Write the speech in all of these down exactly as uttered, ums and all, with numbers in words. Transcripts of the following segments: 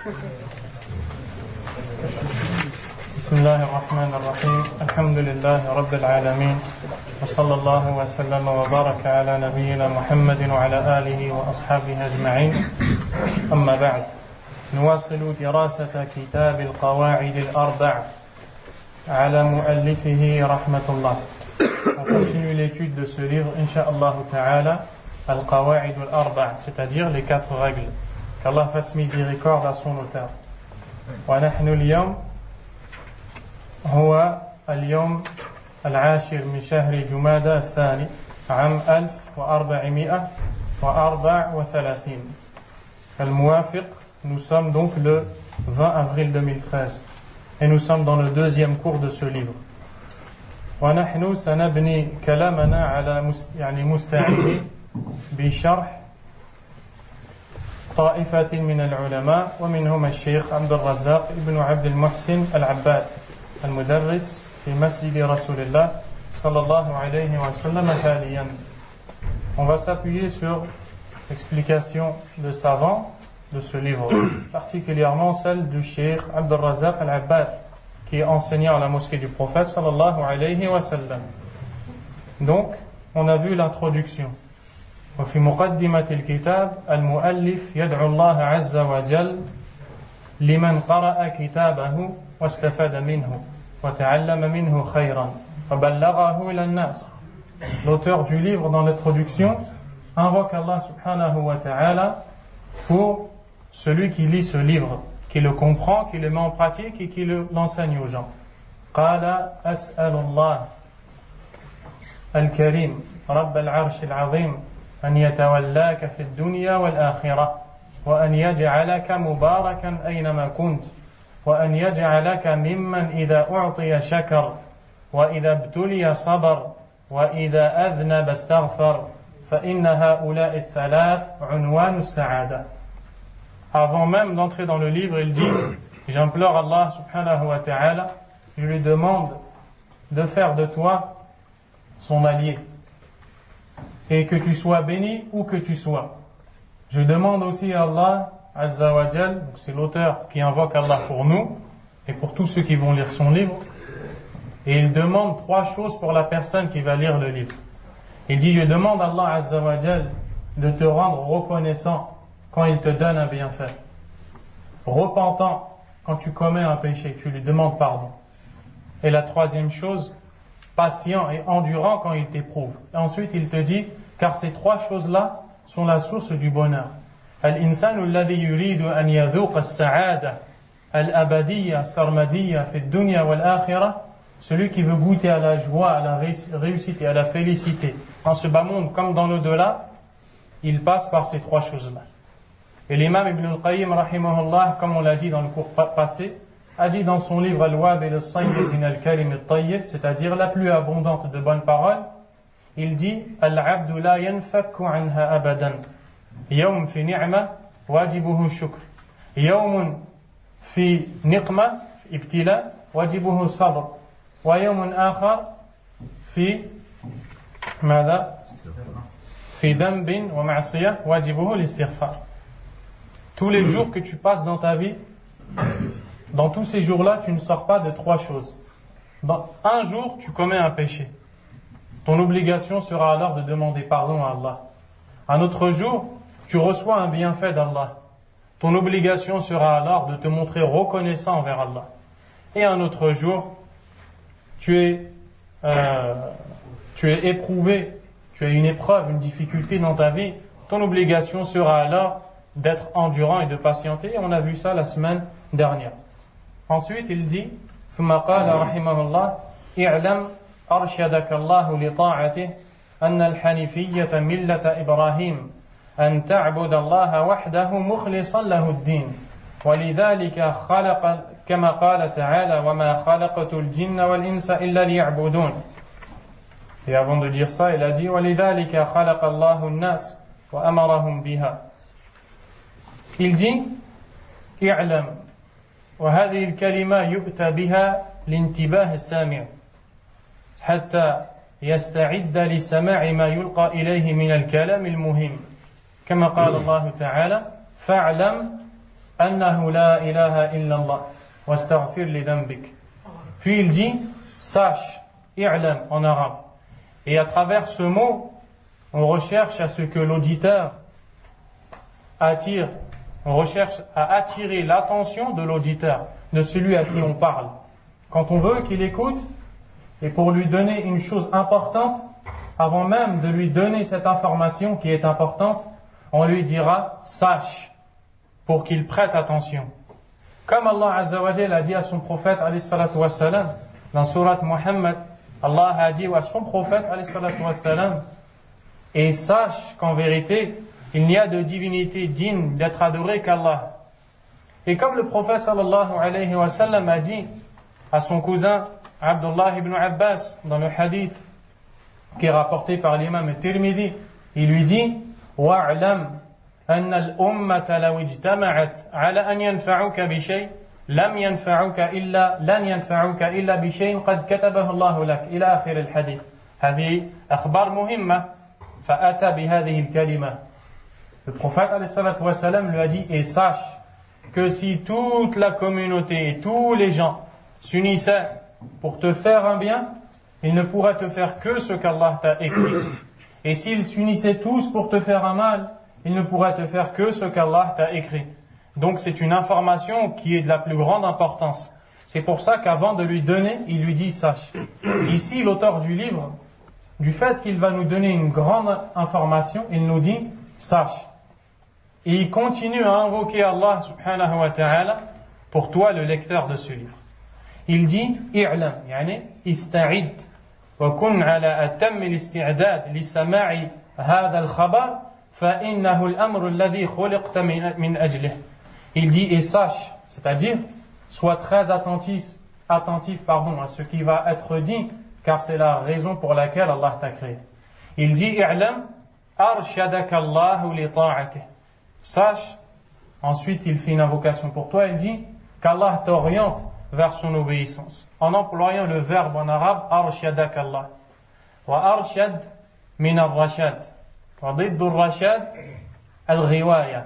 بسم الله الرحمن الرحيم الحمد لله رب العالمين وصلى الله وسلم وبارك على نبينا محمد وعلى آله وأصحابه أجمعين أما بعد نواصل دراسة كتاب القواعد الأربع على مؤلفه رحمة الله. On continue l'étude de ce livre, Inch'Allah Ta'ala, Al-Qawa'id al-Arba', c'est-à-dire les quatre règles. Qu'Allah fasse miséricorde à son auteur. ونحن اليوم هو اليوم العاشر من شهر جمادى الثاني عام ألف وأربعمائة وأربعة وثلاثين. الموافق, nous sommes donc le vingt avril deux mille treize et nous sommes dans le deuxième cours de ce livre. ونحن سنبني كلامنا على يعني مستعين بشرح طائفة من العلماء ومنهم الشيخ عبد الرزاق ابن عبد المحسن العباد المدرس في مسجد رسول الله صلى الله عليه وسلم حاليا. On va s'appuyer sur l'explication de savants de ce livre, particulièrement celle du Cheikh Abd al-Razzaq al-Abbad, qui est enseignant à la mosquée du prophète sallallahu alayhi wa sallam. Donc, on a vu l'introduction. وفي مقدمة الكتاب المؤلف يدعو الله عز وجل لمن قرأ كتابه واستفاد منه وتعلم منه خيرا فبلغه إلى الناس. L'auteur du livre, dans l'introduction, invoque Allah subhanahu wa ta'ala pour celui qui lit ce livre, qui le comprend, qui le met en pratique et qui le, l'enseigne aux gens. قال أسأل الله الكريم رب العرش العظيم أن يتولاك في الدنيا والآخرة وأن يجعلك مباركا أينما كنت وأن يجعلك ممن إذا أعطي شكر وإذا ابتلي صبر وإذا أذنب استغفر فإن هؤلاء الثلاث عنوان السعادة. Avant même d'entrer dans le livre, il dit, j'implore Allah subhanahu wa ta'ala, je lui demande de faire de toi son allié et que tu sois béni où que tu sois. Je demande aussi à Allah azza wa jal, c'est l'auteur qui invoque Allah pour nous et pour tous ceux qui vont lire son livre, et il demande trois choses pour la personne qui va lire le livre. Il dit, je demande à Allah azza wa jal de te rendre reconnaissant quand il te donne un bienfait, repentant quand tu commets un péché, tu lui demandes pardon. Et la troisième chose, patient et endurant quand il t'éprouve. Et ensuite il te dit, car ces trois choses-là sont la source du bonheur. Al-insanu alladhi yuridu an yadhuqa as-sa'ada al-abadiyya sarmadiyya fi ad-dunya wal-akhirah, celui qui veut goûter à la joie, à la réussite et à la félicité dans ce bas monde comme dans l'au-delà, il passe par ces trois choses-là. Et l'imam Ibn al-Qayyim rahimahullah, comme on l'a dit dans le cours passé, a dit dans son livre Al-Wabil al-Sayyid min al-Kalim al-Tayyib, c'est-à-dire la plus abondante de bonnes paroles, il dit Al-Abdu la yanfakku anha abadan. Yawm fi ni'ma wajibuhu shukr. Yawmun fi niqma ibtila wajibuhu sabr. Wa yawmun akhar fi ماذا في ذنب ومعصية wajibuhu l'istighfar. Tous les jours que tu passes dans ta vie, dans tous ces jours-là, tu ne sors pas de trois choses. Dans un jour, tu commets un péché. Ton obligation sera alors de demander pardon à Allah. Un autre jour, tu reçois un bienfait d'Allah. Ton obligation sera alors de te montrer reconnaissant envers Allah. Et un autre jour, tu es, euh, tu es éprouvé, tu as une épreuve, une difficulté dans ta vie. Ton obligation sera alors d'être endurant et de patienter. Et on a vu ça la semaine dernière. Ensuite, il dit, ثم قال رحمه الله اعلم أرشدك الله لطاعته أن الحنيفية ملة إبراهيم أن تعبد الله وحده مخلصا له الدين ولذلك خلق كما قال تعالى وما خلقت الجن والإنس إلا ليعبدون. Et avant de dire ça, il a dit ولذلك خلق الله الناس وأمرهم بها. Il dit اعلم, وهذه الكلمة يؤتى بها لانتباه السامع حتى يستعد لسماع ما يلقى إليه من الكلام المهم كما قال الله تعالى فاعلم أنه لا إله إلا الله واستغفر لذنبك. Puis il dit, sache, i'lam en arabe. Et à travers ce mot, on recherche à ce que l'auditeur attire, on recherche à attirer l'attention de l'auditeur, de celui à qui on parle. Quand on veut qu'il écoute, et pour lui donner une chose importante, avant même de lui donner cette information qui est importante, on lui dira « sache » pour qu'il prête attention. Comme Allah Azza wa Jalla a dit à son prophète alayhi salatu wassalam, dans surat Muhammad, Allah a dit à son prophète alayhi salatu wassalam, et sache qu'en vérité, il n'y a de divinité digne d'être adorée qu'Allah. Et comme le prophète sallallahu alayhi wa sallam a dit à son cousin Abdullah ibn Abbas dans le hadith qui est rapporté par l'imam al-Tirmidhi, il lui dit wa'lam anna al-ummata law ijtama'at ala an yanfa'uka bi shay' lam yanfa'uka illa lan yanfa'uka illa bi shay'in qad katabahu Allah lak ila akhir al-hadith. هذه أخبار مهمة فأتى بهذه الكلمة. Le prophète alayhi salatu wa salam lui a dit et sache que si toute la communauté et tous les gens s'unissaient pour te faire un bien, ils ne pourraient te faire que ce qu'Allah t'a écrit. Et s'ils s'unissaient tous pour te faire un mal, ils ne pourraient te faire que ce qu'Allah t'a écrit. Donc c'est une information qui est de la plus grande importance. C'est pour ça qu'avant de lui donner, il lui dit sache. Ici, l'auteur du livre, du fait qu'il va nous donner une grande information, il nous dit sache. Et il continue à invoquer Allah subhanahu wa ta'ala pour toi, le lecteur de ce livre. Il dit i'lam, yani ista'id wa kun ala atam al-isti'dad li sama'i hadha al-khabar fa innahu al-amru alladhi khuliqta min ajlihi. Il dit et sache, c'est-à-dire sois très attentif, attentif pardon, à ce qui va être dit, car c'est la raison pour laquelle Allah t'a créé. Il dit i'lam arshadaka Allahu li ta'atihi. Sache, ensuite il fait une invocation pour toi, il dit qu'Allah t'oriente vers son obéissance, en employant le verbe en arabe arshadak Allah. Wa arshad min ar-rashad. Wa ضد الرشاد الغواية.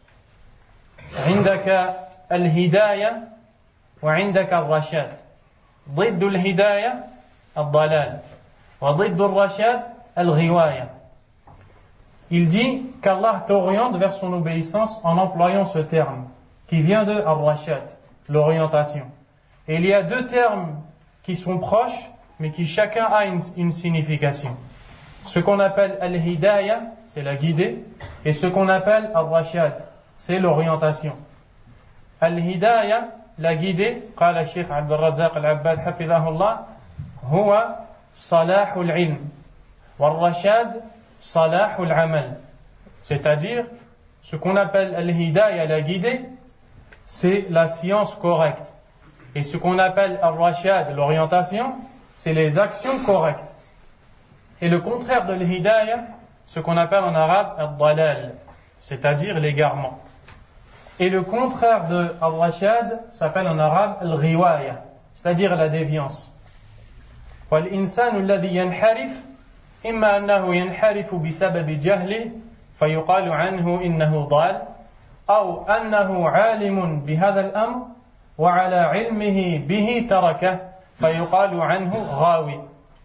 عندك الهداية وعندك الرشاد. ضد الهداية الضلال. وضد الرشاد الغواية. Il dit qu'Allah t'oriente vers son obéissance en employant ce terme qui vient de ar-rashad, l'orientation. Et il y a deux termes qui sont proches, mais qui chacun a une, une signification. Ce qu'on appelle al-hidayah, c'est la guidée, et ce qu'on appelle al-rashad, c'est l'orientation. Al-hidayah, la guidée, قال الشيخ عبد الرزاق العباد حفظه الله, هو صلاح العلم, والرشاد صلاح العمل. C'est-à-dire, ce qu'on appelle al-hidayah, la guidée, c'est la science correcte. Et ce qu'on appelle al-rashad, l'orientation, c'est les actions correctes. Et le contraire de l'hidayah, ce qu'on appelle en arabe al-dalal, c'est-à-dire l'égarement. Et le contraire de al-rashad s'appelle en arabe al-ghiwaya, c'est-à-dire la déviance. وَالْإِنسَانُ الَّذِي يَنْحَرِفُ إِمَّا أَنَّهُ يَنْحَرِفُ بِسَبَبِ جَهْلِهِ فيقال عنه إنه ضال أو أنه عالم بهذا الأمر وعلى علمه به تركه فيقال عنه غاوي.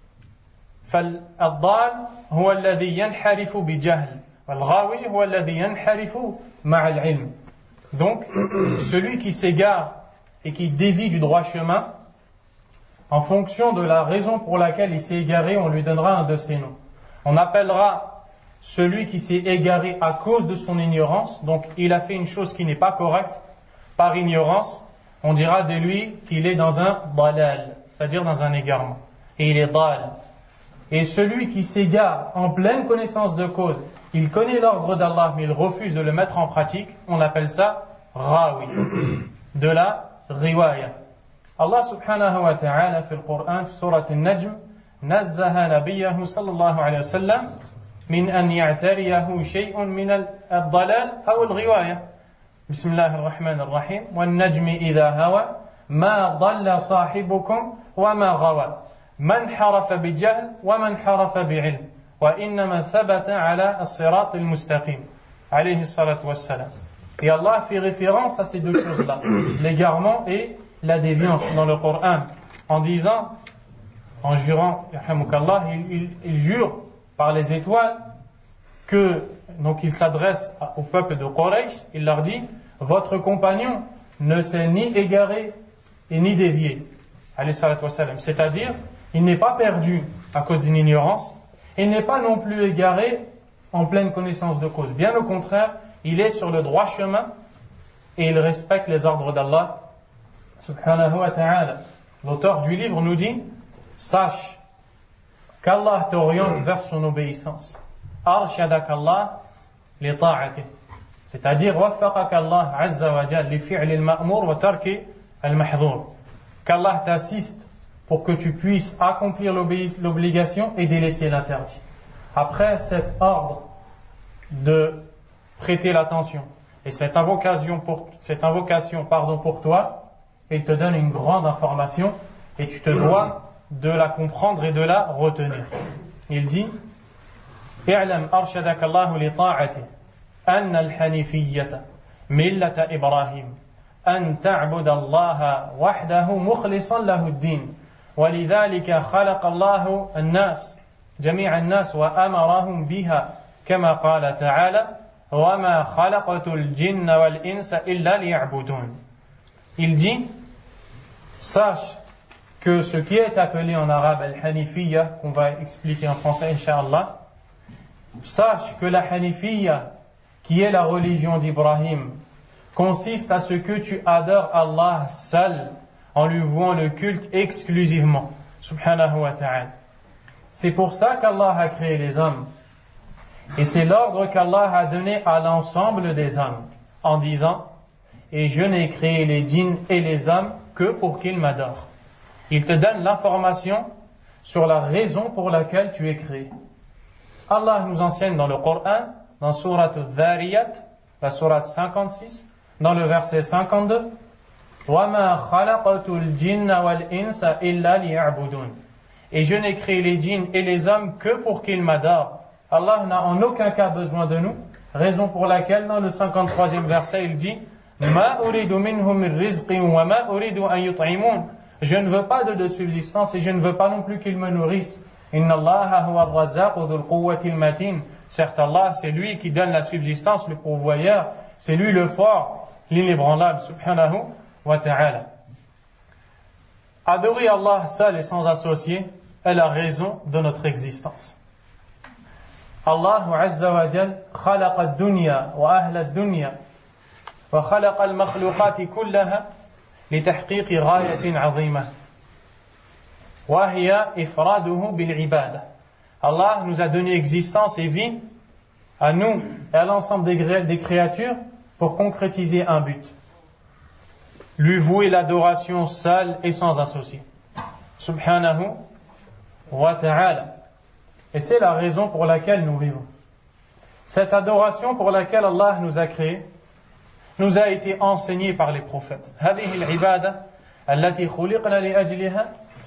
فالضال هو الذي ينحرف بجهل والغاوي هو الذي ينحرف مع العلم. Donc celui qui s'égare et qui dévie du droit chemin, en fonction de la raison pour laquelle il s'est égaré, on lui donnera un de ses noms. On appellera celui qui s'est égaré à cause de son ignorance, donc il a fait une chose qui n'est pas correcte, par ignorance, on dira de lui qu'il est dans un dalal, c'est-à-dire dans un égarement. Et il est dal. Et celui qui s'égare en pleine connaissance de cause, il connaît l'ordre d'Allah, mais il refuse de le mettre en pratique, on appelle ça rawi, de la riwaya. Allah subhanahu wa ta'ala, في القرآن, في سورة النجم, نزه نبيه صلى الله عليه وسلم من أن يعتريه شيء من الضلال أو الغواية. بسم الله الرحمن الرحيم. والنجم إذا هوى ما ضل صاحبكم وما غوى من حرف بجهل ومن حرف بعلم وإنما ثبت على الصراط المستقيم. عليه الصلاة والسلام. Et Allah fait référence à ces deux choses-là, l'égarement et la déviance dans le Coran, en disant, en jurant, il, il, il jure par les étoiles que, donc il s'adresse au peuple de Quraysh, il leur dit, votre compagnon ne s'est ni égaré et ni dévié, alayhi salatu wassalam. C'est-à-dire, il n'est pas perdu à cause d'une ignorance, il n'est pas non plus égaré en pleine connaissance de cause. Bien au contraire, il est sur le droit chemin et il respecte les ordres d'Allah subhanahu wa ta'ala. L'auteur du livre nous dit, sache qu'Allah t'oriente vers son obéissance. Arshadak Allah li ta'atih. C'est-à-dire, waffaqak Allah azza wa jal li fi'li al-ma'mur wa tarki al-mahdhur. Qu'Allah t'assiste pour que tu puisses accomplir l'obligation et délaisser l'interdit. Après cet ordre de prêter l'attention et cette invocation pour, cette invocation, pardon, pour toi, il te donne une grande information et tu te dois de la comprendre et de la retenir. Il dit, i'lam arshadaka Allahu li ta'ati anna al-hanifiyyata millata Ibrahim an ta'buda Allah wahdahu mukhlishan lahu ad-din ولذلك خلق الله الناس جميع الناس وأمرهم بها كما قال تعالى وما خلقت الجن والإنس إلا ليعبدون. Il dit, sache que ce qui est appelé en arabe al-hanifiyya, qu'on va expliquer en français incha'Allah, sache que la hanifiyya, qui est la religion d'Ibrahim, consiste à ce que tu adores Allah seul, en lui vouant le culte exclusivement, subhanahu wa ta'ala. C'est pour ça qu'Allah a créé les hommes. Et c'est l'ordre qu'Allah a donné à l'ensemble des hommes, en disant, et je n'ai créé les djinns et les hommes que pour qu'ils m'adorent. Il te donne l'information sur la raison pour laquelle tu es créé. Allah nous enseigne dans le Coran, dans Surat al-Dhariyat, la Surat cinquante-six, dans le verset cinquante-deux, وَمَا خَلَقَتُ الْجِنَّ وَالْإِنسَ إِلَّا لِيَعْبُدُونَ. Et je n'ai créé les djinns et les hommes que pour qu'ils m'adorent. Allah n'a en aucun cas besoin de nous, raison pour laquelle dans le cinquante-troisième verset il dit مَا أُرِيدُ مِنْهُمْ مِنْ رِزْقٍ وَمَا أُرِيدُ أَنْ يُطْعِمُونَ. Je ne veux pas de, de subsistance et je ne veux pas non plus qu'ils me nourrissent. إِنَّ اللَّهَ هُوَ الرَّزَّاقُ ذُو الْقُوَّةِ الْمَتِينَ. Certes Allah, c'est lui qui donne la subsistance, le pourvoyeur, c'est lui le fort, l'inébranlable, subhanahu wa ta'ala. Adorer Allah seul et sans associé est la raison de notre existence. Allah azza wa jal khalaqa ad-dunya wa ahla ad-dunya wa khalaqa al-makhluqati kullaha litahqiqi ghayatin 'azimah wa hiya ifraduhu bil ibadah. Allah nous a donné existence et vie à nous et à l'ensemble des, des créatures pour concrétiser un but. Lui vouer l'adoration seule et sans associé. Subhanahu wa ta'ala. Et c'est la raison pour laquelle nous vivons. Cette adoration pour laquelle Allah nous a créés nous a été enseignée par les prophètes. هذه العبادة التي خلقنا لأجلها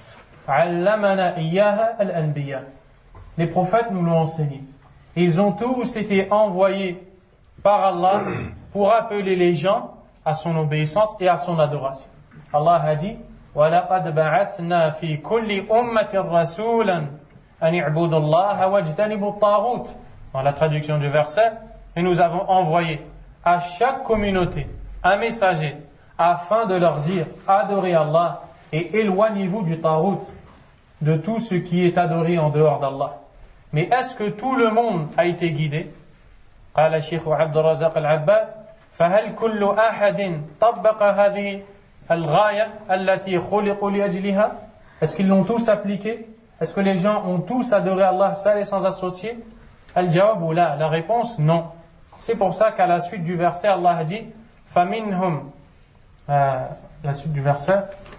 علمنا إياها الأنبياء. Les prophètes nous l'ont enseigné. Ils ont tous été envoyés par Allah pour appeler les gens à son obéissance et à son adoration. Allah a dit وَلَقَدْ بَعَثْنَا فِي كُلِّ أُمَّةٍ رَسُولًا أَنِ اعْبُدُوا اللَّهَ وَاجْتَنِبُوا الطَّاغُوتَ. Dans la traduction du verset, et nous avons envoyé à chaque communauté un messager afin de leur dire adorez Allah et éloignez-vous du tarout, de tout ce qui est adoré en dehors d'Allah. Mais est-ce que tout le monde a été guidé? قال الشيخ عبد الرزاق العباد فهل كل أحد طبق هذه الغاية التي خلقوا لأجلها? Est-ce qu'ils l'ont tous appliqué? Est-ce que les gens ont tous adoré Allah seul et sans associé? Al-jawab ou la, la réponse non. C'est pour ça qu'à la suite du verset Allah a dit فَمِنْهُمْ euh, la suite du verset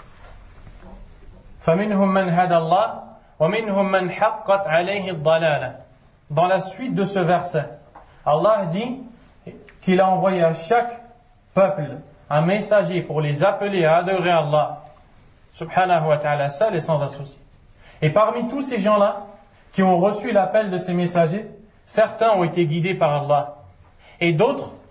فَمِنْهُمْ مَنْ هَدَى اللَّهِ وَمِنْهُمْ مَنْ حَقَّتْ عَلَيْهِ الضَّلَالَةِ. Dans la suite de ce verset, Allah dit qu'il a envoyé à chaque peuple un messager pour les appeler à adorer Allah subhanahu wa ta'ala seul et sans associé. Et parmi tous ces gens-là qui ont reçu l'appel de ces messagers, certains ont été guidés par Allah et d'autres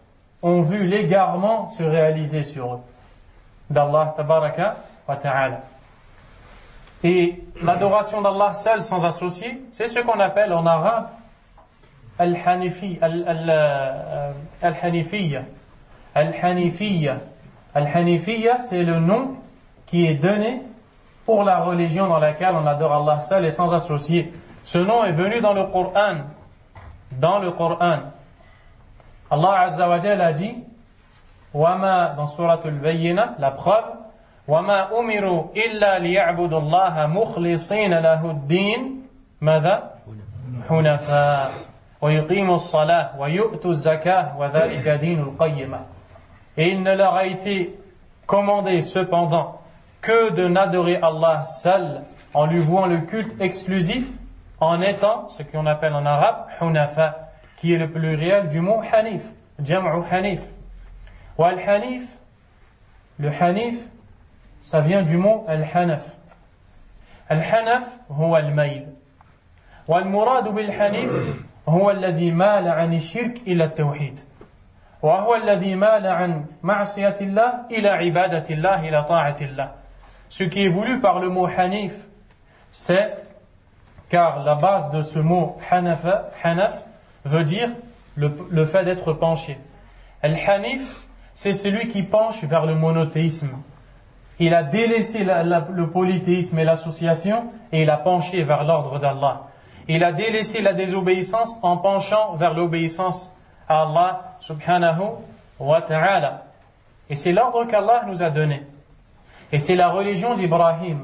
ont vu l'égarement se réaliser sur eux d'Allah tabaraka wa ta'ala. Et l'adoration d'Allah seul sans associé, c'est ce qu'on appelle en arabe al-hanifi, al-hanifiyya. Al-hanifiyya. Al-hanifiyya, c'est le nom qui est donné pour la religion dans laquelle on adore Allah seul et sans associé. Ce nom est venu dans le Coran. Dans le Coran. Allah Azza wa Jalla a dit, Wama, dans Surat al-Bayyina, la preuve, Wama umiru illa liya'budu Allah mukhlisina lahu ad-din, Mada? Hunafa. Wa yuqimu as-salah, wa yu'tu az-zakah, wa dhalika dinul qayyimah. Et il ne leur a été commandé cependant que de n'adorer Allah seul en lui vouant le culte exclusif en étant ce qu'on appelle en arabe hunafa, qui est le pluriel du mot hanif, jam'u hanif. Wa al-hanif, le hanif, ça vient du mot al-hanaf. Al-hanaf huwa al-mayl. Wa al-murad bil-hanif huwa alladhi mala 'an ash-shirk ila at-tawhid. وهو الذي مال عن معصية الله إلى عبادة الله إلى طاعة الله. Ce qui est voulu par le mot hanif, c'est, car la base de ce mot hanafa, hanaf, veut dire le, le fait d'être penché. Al-hanif, c'est celui qui penche vers le monothéisme. Il a délaissé la, la, le polythéisme et l'association et il a penché vers l'ordre d'Allah. Il a délaissé la désobéissance en penchant vers l'obéissance à Allah subhanahu wa ta'ala. Et c'est l'ordre qu'Allah nous a donné. Et c'est la religion d'Ibrahim,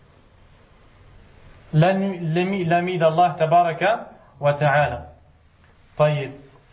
l'ami d'Allah tabaraka wa ta'ala. طيب.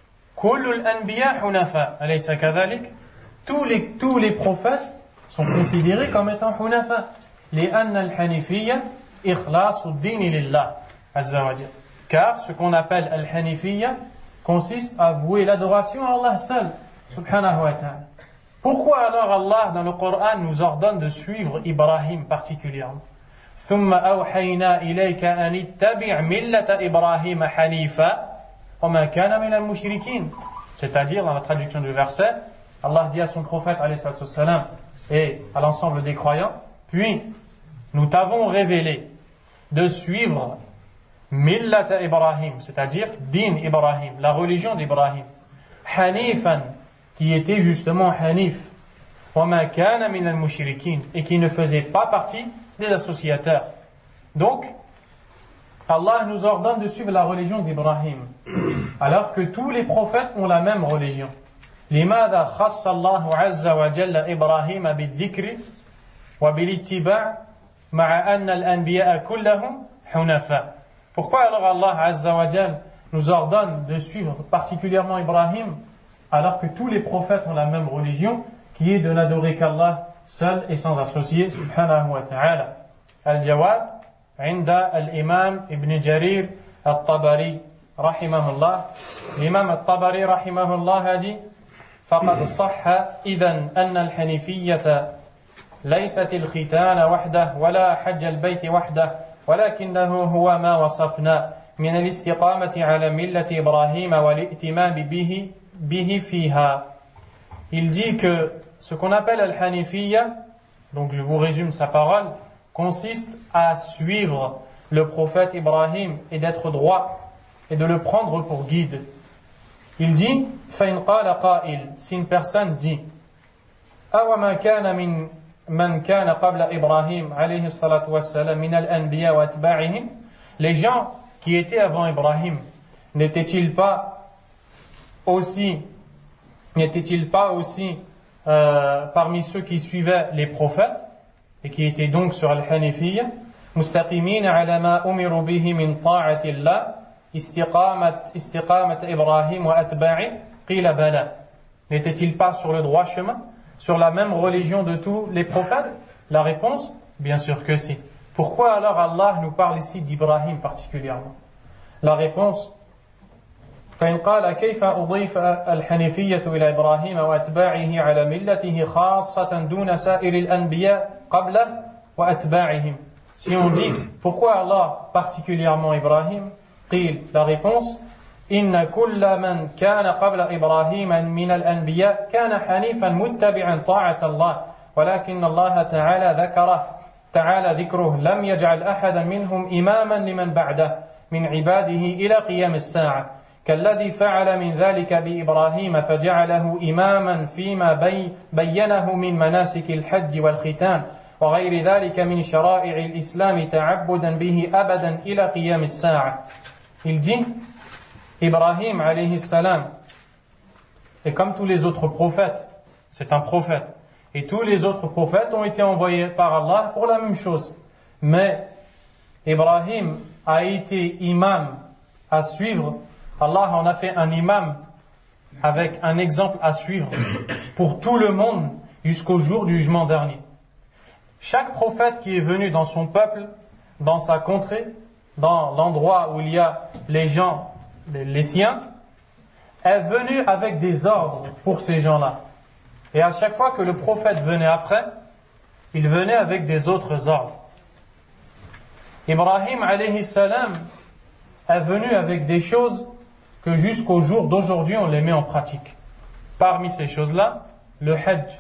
كل الأنبياء حنفاء أليس كذلك؟ Tous les, tous les prophètes sont considérés comme étant حنفاء لأن الحنيفية إخلاص الدين لله عز وجل. Car ce qu'on appelle al-hanifiyya consiste à vouer l'adoration à Allah seul, subhanahu wa ta'ala. Pourquoi alors Allah dans le Coran nous ordonne de suivre Ibrahim particulièrement? ثم أوحينا إليك أن اتبع ملة إبراهيم حنيفا وما كان من المشركين. C'est-à-dire, dans la traduction du verset, Allah dit à son prophète alayhi salatu wassalam et à l'ensemble des croyants, puis nous t'avons révélé de suivre Millata Ibrahim, c'est-à-dire Din Ibrahim, la religion d'Ibrahim. Hanifan, qui était justement Hanif. Wama kana min al-mushrikin, et qui ne faisait pas partie des associateurs. Donc, Allah nous ordonne de suivre la religion d'Ibrahim, alors que tous les prophètes ont la même religion. لماذا خص الله عز وجل إبراهيم بالذكر وبالاتباع مع أن الأنبياء كلهم حنفاء. Pourquoi alors Allah Azza wa Jal nous ordonne de suivre particulièrement Ibrahim alors que tous les prophètes ont la même religion qui est de n'adorer qu'Allah seul et sans associé subhanahu wa ta'ala? Al-Jawab عند الإمام ابن جرير الطبري رحمه الله. الإمام الطبري رحمه الله dit فقد صح إذن أن الحنيفية ليست الختان وحده ولا حج البيت وحده ولكنه هو ما وصفنا من الاستقامة على ملة إبراهيم والائتمام به, به فيها. Il dit que ce qu'on appelle al-hanifiyya, donc je vous résume sa parole, consiste à suivre le prophète Ibrahim et d'être droit et de le prendre pour guide. Il dit فَإِنْ قَالَ قَائِلٌ, si une personne dit أَوَمَا كَانَ مِنْ من كان قبل إبراهيم عليه الصلاة والسلام من الأنبياء وأتباعهم, les gens qui étaient avant Ibrahim n'étaient-ils pas aussi n'étaient-ils pas aussi euh, parmi ceux qui suivaient les prophètes et qui étaient donc sur al-hanifiyya مستقيمين على ما أمروا به من طاعة الله استقامة استقامة إبراهيم وأتباعه قيل بلى. N'étaient-ils pas sur le droit chemin, sur la même religion de tous les prophètes? La réponse, bien sûr que si. Pourquoi alors Allah nous parle ici d'Ibrahim particulièrement? La réponse, فإن قال كيف أضيف الحنيفية إلى إبراهيم وأتباعه على ملته خاصة دون سائر الأنبياء قبله وأتباعهم. Si on dit, pourquoi Allah particulièrement Ibrahim? قيل, la réponse, إن كل من كان قبل إبراهيم من الأنبياء كان حنيفا متبعا طاعة الله ولكن الله تعالى ذكره تعالى ذكره لم يجعل أحدا منهم إماما لمن بعده من عباده إلى قيام الساعة كالذي فعل من ذلك بإبراهيم فجعله إماما فيما بي بينه من مناسك الحج والختان وغير ذلك من شرائع الإسلام تعبدا به أبدا إلى قيام الساعة. Il dit, Ibrahim alayhi salam, et comme tous les autres prophètes, c'est un prophète, et tous les autres prophètes ont été envoyés par Allah pour la même chose. Mais Ibrahim a été imam à suivre. Allah en a fait un imam avec un exemple à suivre pour tout le monde jusqu'au jour du jugement dernier. Chaque prophète qui est venu dans son peuple, dans sa contrée, dans l'endroit où il y a les gens, les, les siens, est venu avec des ordres pour ces gens-là. Et à chaque fois que le prophète venait après, il venait avec des autres ordres. Ibrahim alayhi salam est venu avec des choses que jusqu'au jour d'aujourd'hui on les met en pratique. Parmi ces choses-là, le hajj.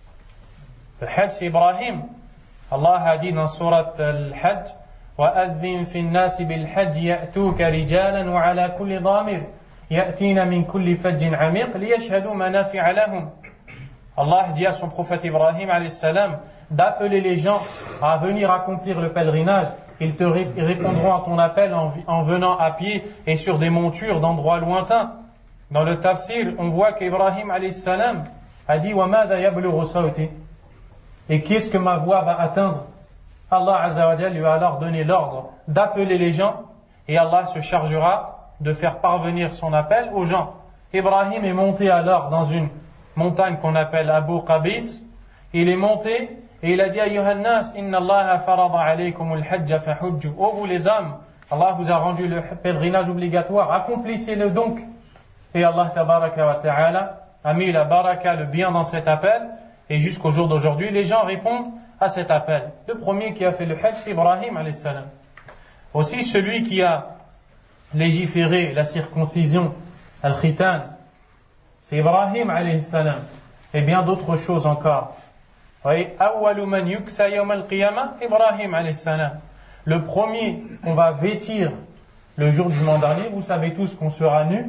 Le hajj c'est Ibrahim. Allah a dit dans surat al-Hajj وَأَذِّنْ فِي النَّاسِ بِالْحَجِّ يَأْتُوكَ رِجَالًا وَعَلَى كُلِّ ضَامِرٍ يَأْتِينَ مِنْ كُلِّ فَجٍّ عَمِيقٍ لِيَشْهَدُوا مَنَافِعَ لَهُمْ. Allah dit à son prophète Ibrahim alayhi salam d'appeler les gens à venir accomplir le pèlerinage. Ils te répondront à ton appel en, en venant à pied et sur des montures d'endroits lointains. Dans le tafsir, on voit qu'Ibrahim alayhi salam a dit وَمَاذَا يَبْلُغُ صَوْتِي. Et qu'est-ce que ma voix va atteindre? Allah Azza wa Jal lui a alors donné l'ordre d'appeler les gens et Allah se chargera de faire parvenir son appel aux gens. Ibrahim est monté alors dans une montagne qu'on appelle Abu Qabis. Il est monté et il a dit Ayyuhan nas, inna Allah farada alaykumul hajja fahujju. Oh vous les hommes, Allah vous a rendu le pèlerinage obligatoire, accomplissez-le donc. Et Allah tabaraka wa ta'ala a mis la baraka, le bien dans cet appel. Et jusqu'au jour d'aujourd'hui, les gens répondent à cet appel. Le premier qui a fait le hajj, c'est Ibrahim alayhi salam. Aussi celui qui a légiféré la circoncision, al-khitan, c'est Ibrahim alayhi salam. Et bien d'autres choses encore. voyez, awwalu man yuksa yawm al-qiyamah, Ibrahim alayhi salam. Le premier qu'on va vêtir le jour du jugement dernier, vous savez tous qu'on sera nu,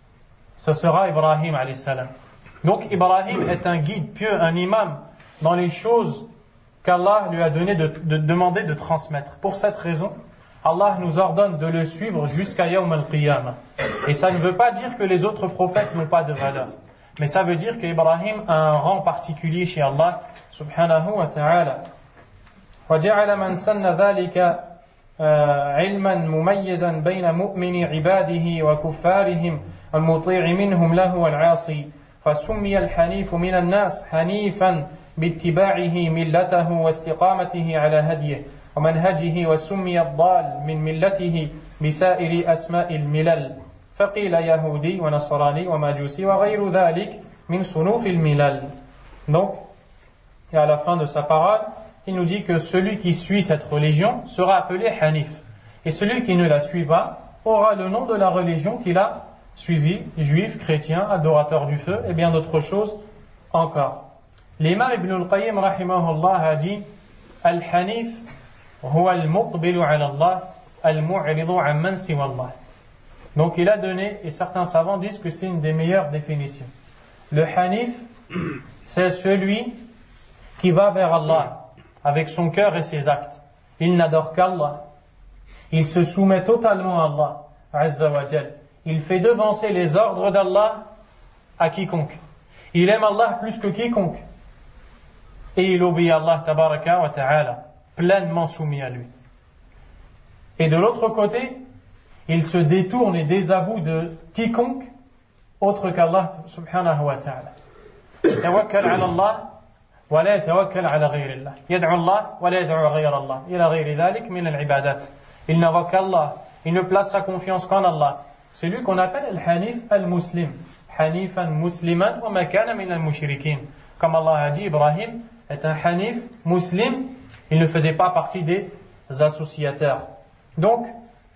ce sera Ibrahim alayhi salam. Donc Ibrahim est un guide pieux, un imam dans les choses qu'Allah lui a donné de, de demander de transmettre. Pour cette raison, Allah nous ordonne de le suivre jusqu'à Yawm al-Qiyamah. Et ça ne veut pas dire que les autres prophètes n'ont pas de valeur. Mais ça veut dire qu'Ibrahim a un rang particulier chez Allah subhanahu wa ta'ala. وَجَعَلَ مَنْ سَنَّ ذَلِكَ عِلْمًا مُمَيِّزًا بَيْنَ مُؤْمِنِ عِبَادِهِ وَكُفَّارِهِمْ وَالْمُطِيعِ مِنْهُمْ لَهُ وَالْعَاصِي فسمي الحنيف من الناس حنيفا باتباعه ملته واستقامته على هديه ومنهجه وسمي الضال من ملته بسائر أسماء الملل فقيل يهودي ونصراني وماجوسي وغير ذلك من صنوف الملل. Donc, et à la fin de sa parole, il nous dit que celui qui suit cette religion sera appelé Hanif. Et celui qui ne la suit pas aura le nom de la religion qu'il a suivi, juif, chrétien, adorateur du feu, et bien d'autres choses encore. L'imam Ibn al-Qayyim rahimahullah a dit Al-Hanif huwa al-muqbilu ala Allah al-mu'ridu amman siwa Allah. Donc il a donné, et certains savants disent que c'est une des meilleures définitions. Le Hanif, c'est celui qui va vers Allah avec son cœur et ses actes. Il n'adore qu'Allah. Il se soumet totalement à Allah Azza wa Jal. Il fait devancer les ordres d'Allah à quiconque. Il aime Allah plus que quiconque. Et il obéit à Allah tabaraka wa ta'ala, pleinement soumis à lui. Et de l'autre côté, il se détourne et désavoue de quiconque autre qu'Allah subhanahu wa ta'ala. Tawakkal ala Allah wa la tawakkal ala ghayri Allah. Yad'u Allah wa la yad'u ghayra Allah. Ila ghayri dhalik min al-ibadat. Il n'invoque Allah, il ne place sa confiance qu'en Allah. C'est lui qu'on appelle al-Hanif al-Muslim. Hanifan musliman wa ma kana min al-mushrikin. Comme Allah a dit, Ibrahim est un Hanif muslim, il ne faisait pas partie des associateurs. Donc,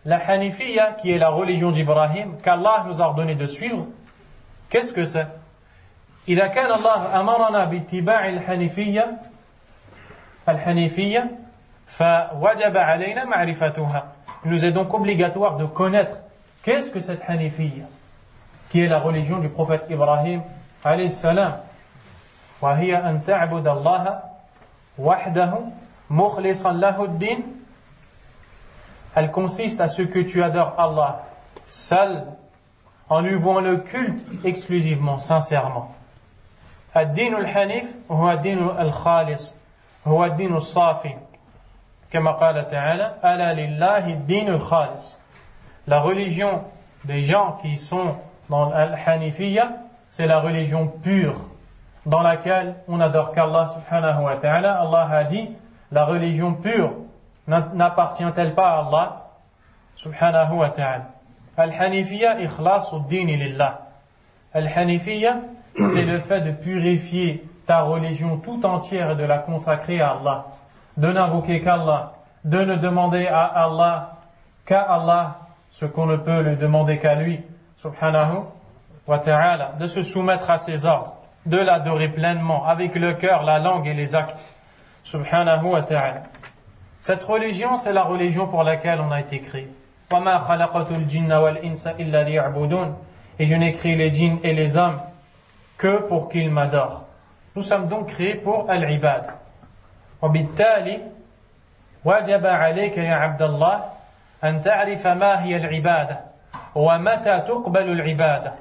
la Hanifiyya, qui est la religion d'Ibrahim, qu'Allah nous a ordonné de suivre, qu'est-ce que c'est? إذا كان الله أمرنا باتباع الحنيفية الحنيفية فوجب علينا معرفتها. Il nous est donc obligatoire de connaître qu'est-ce que cette Hanifiyya, qui est la religion du prophète Ibrahim alayhi salam. وهي أن تعبد الله وحده مخلصا له الدين. Elle consiste à ce que tu adores Allah seul, en lui vouant le culte exclusivement, sincèrement. الدين الحنيف هو الدين الخالص هو الدين الصافي كما قال تعالى ألا لله الدين الخالص. La religion des gens qui sont dans Al-Hanifiyya, c'est la religion pure dans laquelle on adore qu'Allah subhanahu wa ta'ala. Allah a dit, la religion pure n'appartient-elle pas à Allah subhanahu wa ta'ala? Al-Hanifiyya ikhlasu ad-din lillah. Al-Hanifiyya, c'est le fait de purifier ta religion tout entière et de la consacrer à Allah, de n'invoquer qu'Allah, de ne demander à Allah qu'à Allah ce qu'on ne peut lui demander qu'à lui, subhanahu wa ta'ala, de se soumettre à ses ordres, de l'adorer pleinement, avec le cœur, la langue et les actes, subhanahu wa ta'ala. Cette religion, c'est la religion pour laquelle on a été créé. وَمَا خَلَقَتُ الْجِنَّ وَالْإِنسَ إِلَّا لِيَعْبُدُونَ. Et je n'ai créé les djinns et les hommes que pour qu'ils m'adorent. Nous sommes donc créés pour al-ibad. وبالتالي وجب عليك يا عبد الله أن تعرف ما هي العبادة ومتى تقبل العبادة.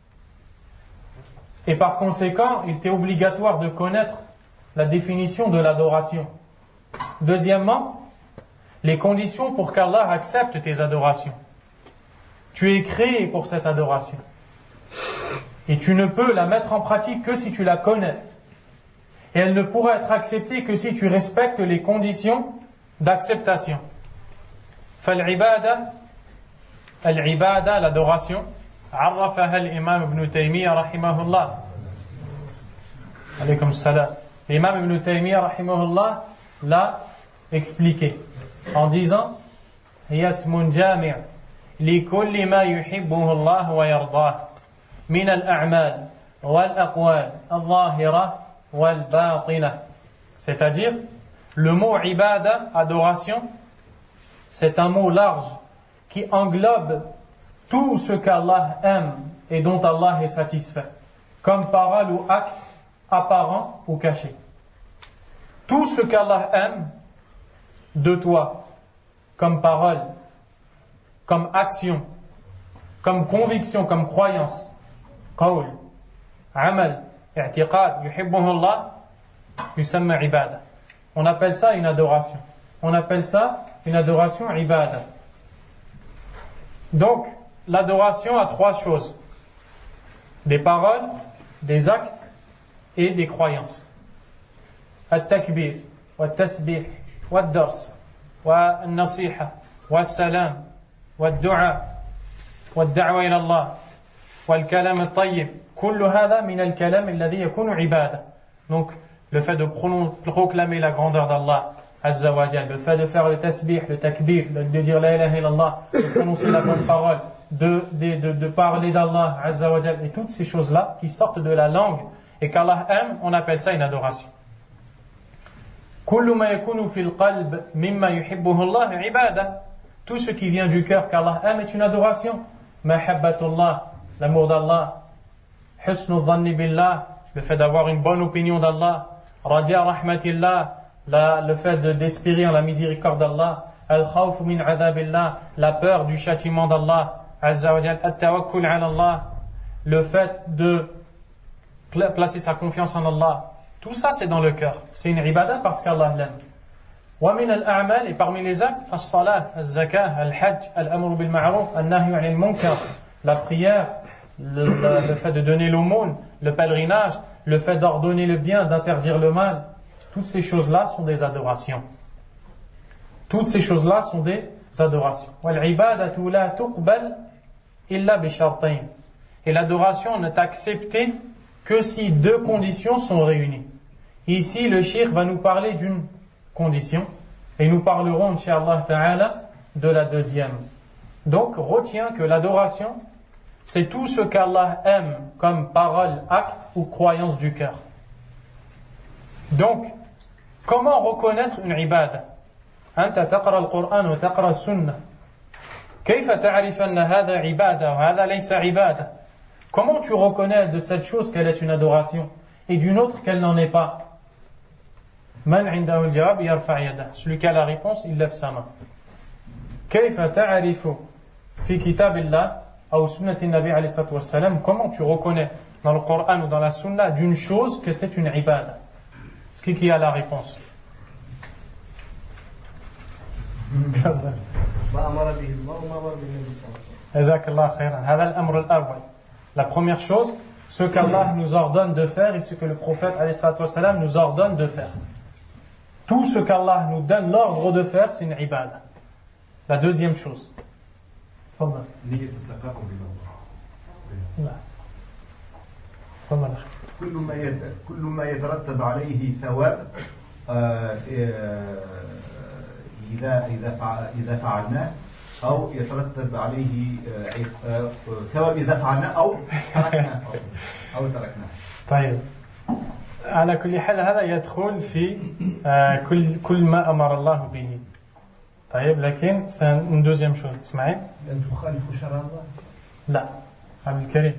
Et par conséquent, il t'est obligatoire de connaître la définition de l'adoration. Deuxièmement, les conditions pour qu'Allah accepte tes adorations. Tu es créé pour cette adoration. Et tu ne peux la mettre en pratique que si tu la connais. Et elle ne pourra être acceptée que si tu respectes les conditions d'acceptation. فالعبادة العبادة l'adoration عرفها الإمام ابن تيمية رحمه الله. عليكم السلام. L'imam Ibn Taymiyyah rahimahullah l'a expliqué en disant هي اسم جامع لكل ما يحبه الله ويرضاه من الأعمال والأقوال الظاهرة والباطنة. C'est-à-dire, le mot ibada, adoration, c'est un mot large qui englobe tout ce qu'Allah aime et dont Allah est satisfait, comme parole ou acte apparent ou caché. Tout ce qu'Allah aime de toi, comme parole, comme action, comme conviction, comme croyance, qawl, amal, i'tiqad, yuhibbuhu Allah, yusamma ibada. On appelle ça une adoration. On appelle ça une adoration ibada. Donc, l'adoration a trois choses. Des paroles, des actes et des croyances. Al-takbir, wal-tasbih, wal-dars, wal-nasiha, wal-salam, wal-du'a, wal-da'wa ila Allah, wal-kalam al-tayyib. Kullu hadha min al-kalam alladhi yakunu ibada. Donc, le fait de proclamer la grandeur d'Allah Azza wa Jal, le fait de faire le tasbih, le takbir, de dire la ilaha illallah, de prononcer la bonne parole, de, de, de, de parler d'Allah Azza wa Jal, et toutes ces choses-là qui sortent de la langue et qu'Allah aime, on appelle ça une adoration. Kullu ma yakunu fil qalb mimma yuhibbuhu Allah ibada. Tout ce qui vient du cœur qu'Allah aime est une adoration. Mahabbatullah, l'amour d'Allah. Husnu dhanni billah, le fait d'avoir une bonne opinion d'Allah. Raja rahmatillah, la, le fait de, d'espérer en la miséricorde d'Allah. Al-khawf min adhabillah, la peur du châtiment d'Allah Azza wa Jal. At-tawakkul ala Allah, le fait de placer sa confiance en Allah. Tout ça c'est dans le cœur. C'est une ibada parce qu'Allah l'aime. Wa min al-a'mal, et parmi les actes, as-salah, az-zakah, al-hajj, al-amru bil ma'ruf, al-nahyu 'anil munkar, la prière, le, le, le fait de donner l'aumône, le pèlerinage, le fait d'ordonner le bien, d'interdire le mal. Toutes ces choses-là sont des adorations. Toutes ces choses-là sont des adorations. Wal-ibadatu la tuqbal illa bi shartayn. Et l'adoration n'est acceptée que si deux conditions sont réunies. Ici, le cheikh va nous parler d'une condition et nous parlerons, incha'Allah ta'ala, de la deuxième. Donc, retiens que l'adoration, c'est tout ce qu'Allah aime comme parole, acte ou croyance du cœur. Donc, comment reconnaître une ibada? أنت تقرأ القرآن وتقرأ السنة. كيف تعرف أن هذا عبادة وهذا ليس عبادة? Comment tu reconnais de cette chose qu'elle est une adoration et d'une autre qu'elle n'en est pas? من عنده الجواب يرفع يده. Celui qui a la réponse, il lève sa main. كيف تعرف في كتاب الله أو سنة النبي عليه الصلاة والسلام? Comment tu reconnais dans le Coran ou dans la Sunna d'une chose que c'est une ibada? Est-ce qui a la réponse? La première chose, ce qu'Allah nous ordonne de faire et ce que le prophète alayhi salatu wassalam nous ordonne de faire. Tout ce qu'Allah nous donne l'ordre de faire, c'est une ibada. La deuxième chose. كل ما يترتب عليه ثواب إذا إذا إذا فعلناه أو يترتب عليه ثواب إذا فعلناه أو تركناه أو تركناه. طيب. على كل حال هذا يدخل في كل كل ما أمر الله به. طيب لكن c'est une deuxième chose. اسمعي. أن تخالف شرع الله. لا. عبد الكريم.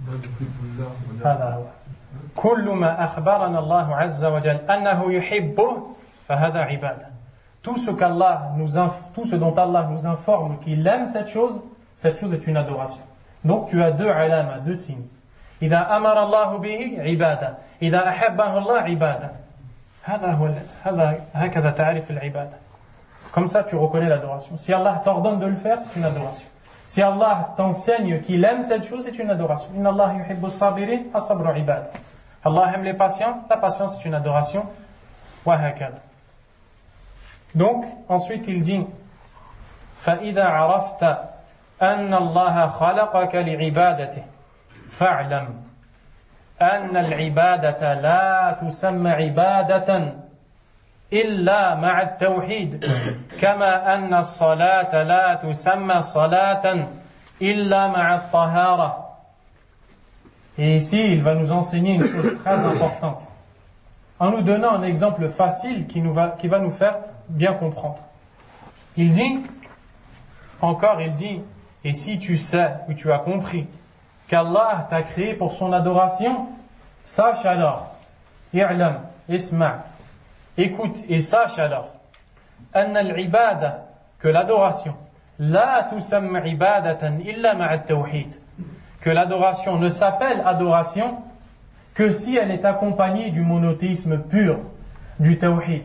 هذا هو. كل ما أخبرنا الله عز وجل أنه يحبه فهذا عبادة. Tout ce qu'Allah nous inf- tout ce dont Allah nous informe qu'il aime cette chose, cette chose est une adoration. Donc tu as deux alama, deux signes. إذا أمر الله به عبادة، إذا أحبه الله عبادة. هذا هو هذا هكذا تعرف العبادة. Comme ça tu reconnais l'adoration. Si Allah t'ordonne de le faire, c'est une adoration. Si Allah t'enseigne qu'il aime cette chose, c'est une adoration. Inna Allah yuhibbu as-sabirin, as-sabru ibada. Allah aime les patients, la patience c'est une adoration. Wa hakada. Donc, ensuite il dit فَإِذَا عَرَفْتَ أَنَّ اللَّهَ خَلَقَكَ لِعِبَادَتِهِ فَاعْلَمْ أَنَّ الْعِبَادَةَ لَا تُسَمَّ عِبَادَةً إِلَّا مَعَ التَّوْحِيدِ كَمَا أَنَّ الصَّلَاةَ لَا تُسَمَّ صَلَاةً إِلَّا مَعَ الطَّهَارَةِ. Et ici, il va nous enseigner une chose très importante, en nous donnant un exemple facile qui, nous va, qui va nous faire bien comprendre. Il dit, encore il dit, et si tu sais ou tu as compris qu'Allah t'a créé pour son adoration, sache alors, i'lam, isma', écoute et sache alors, anna al-ibada, que l'adoration, la tusamma ibadatan illa ma'a at-tawhid, que l'adoration ne s'appelle adoration que si elle est accompagnée du monothéisme pur, du tawhid.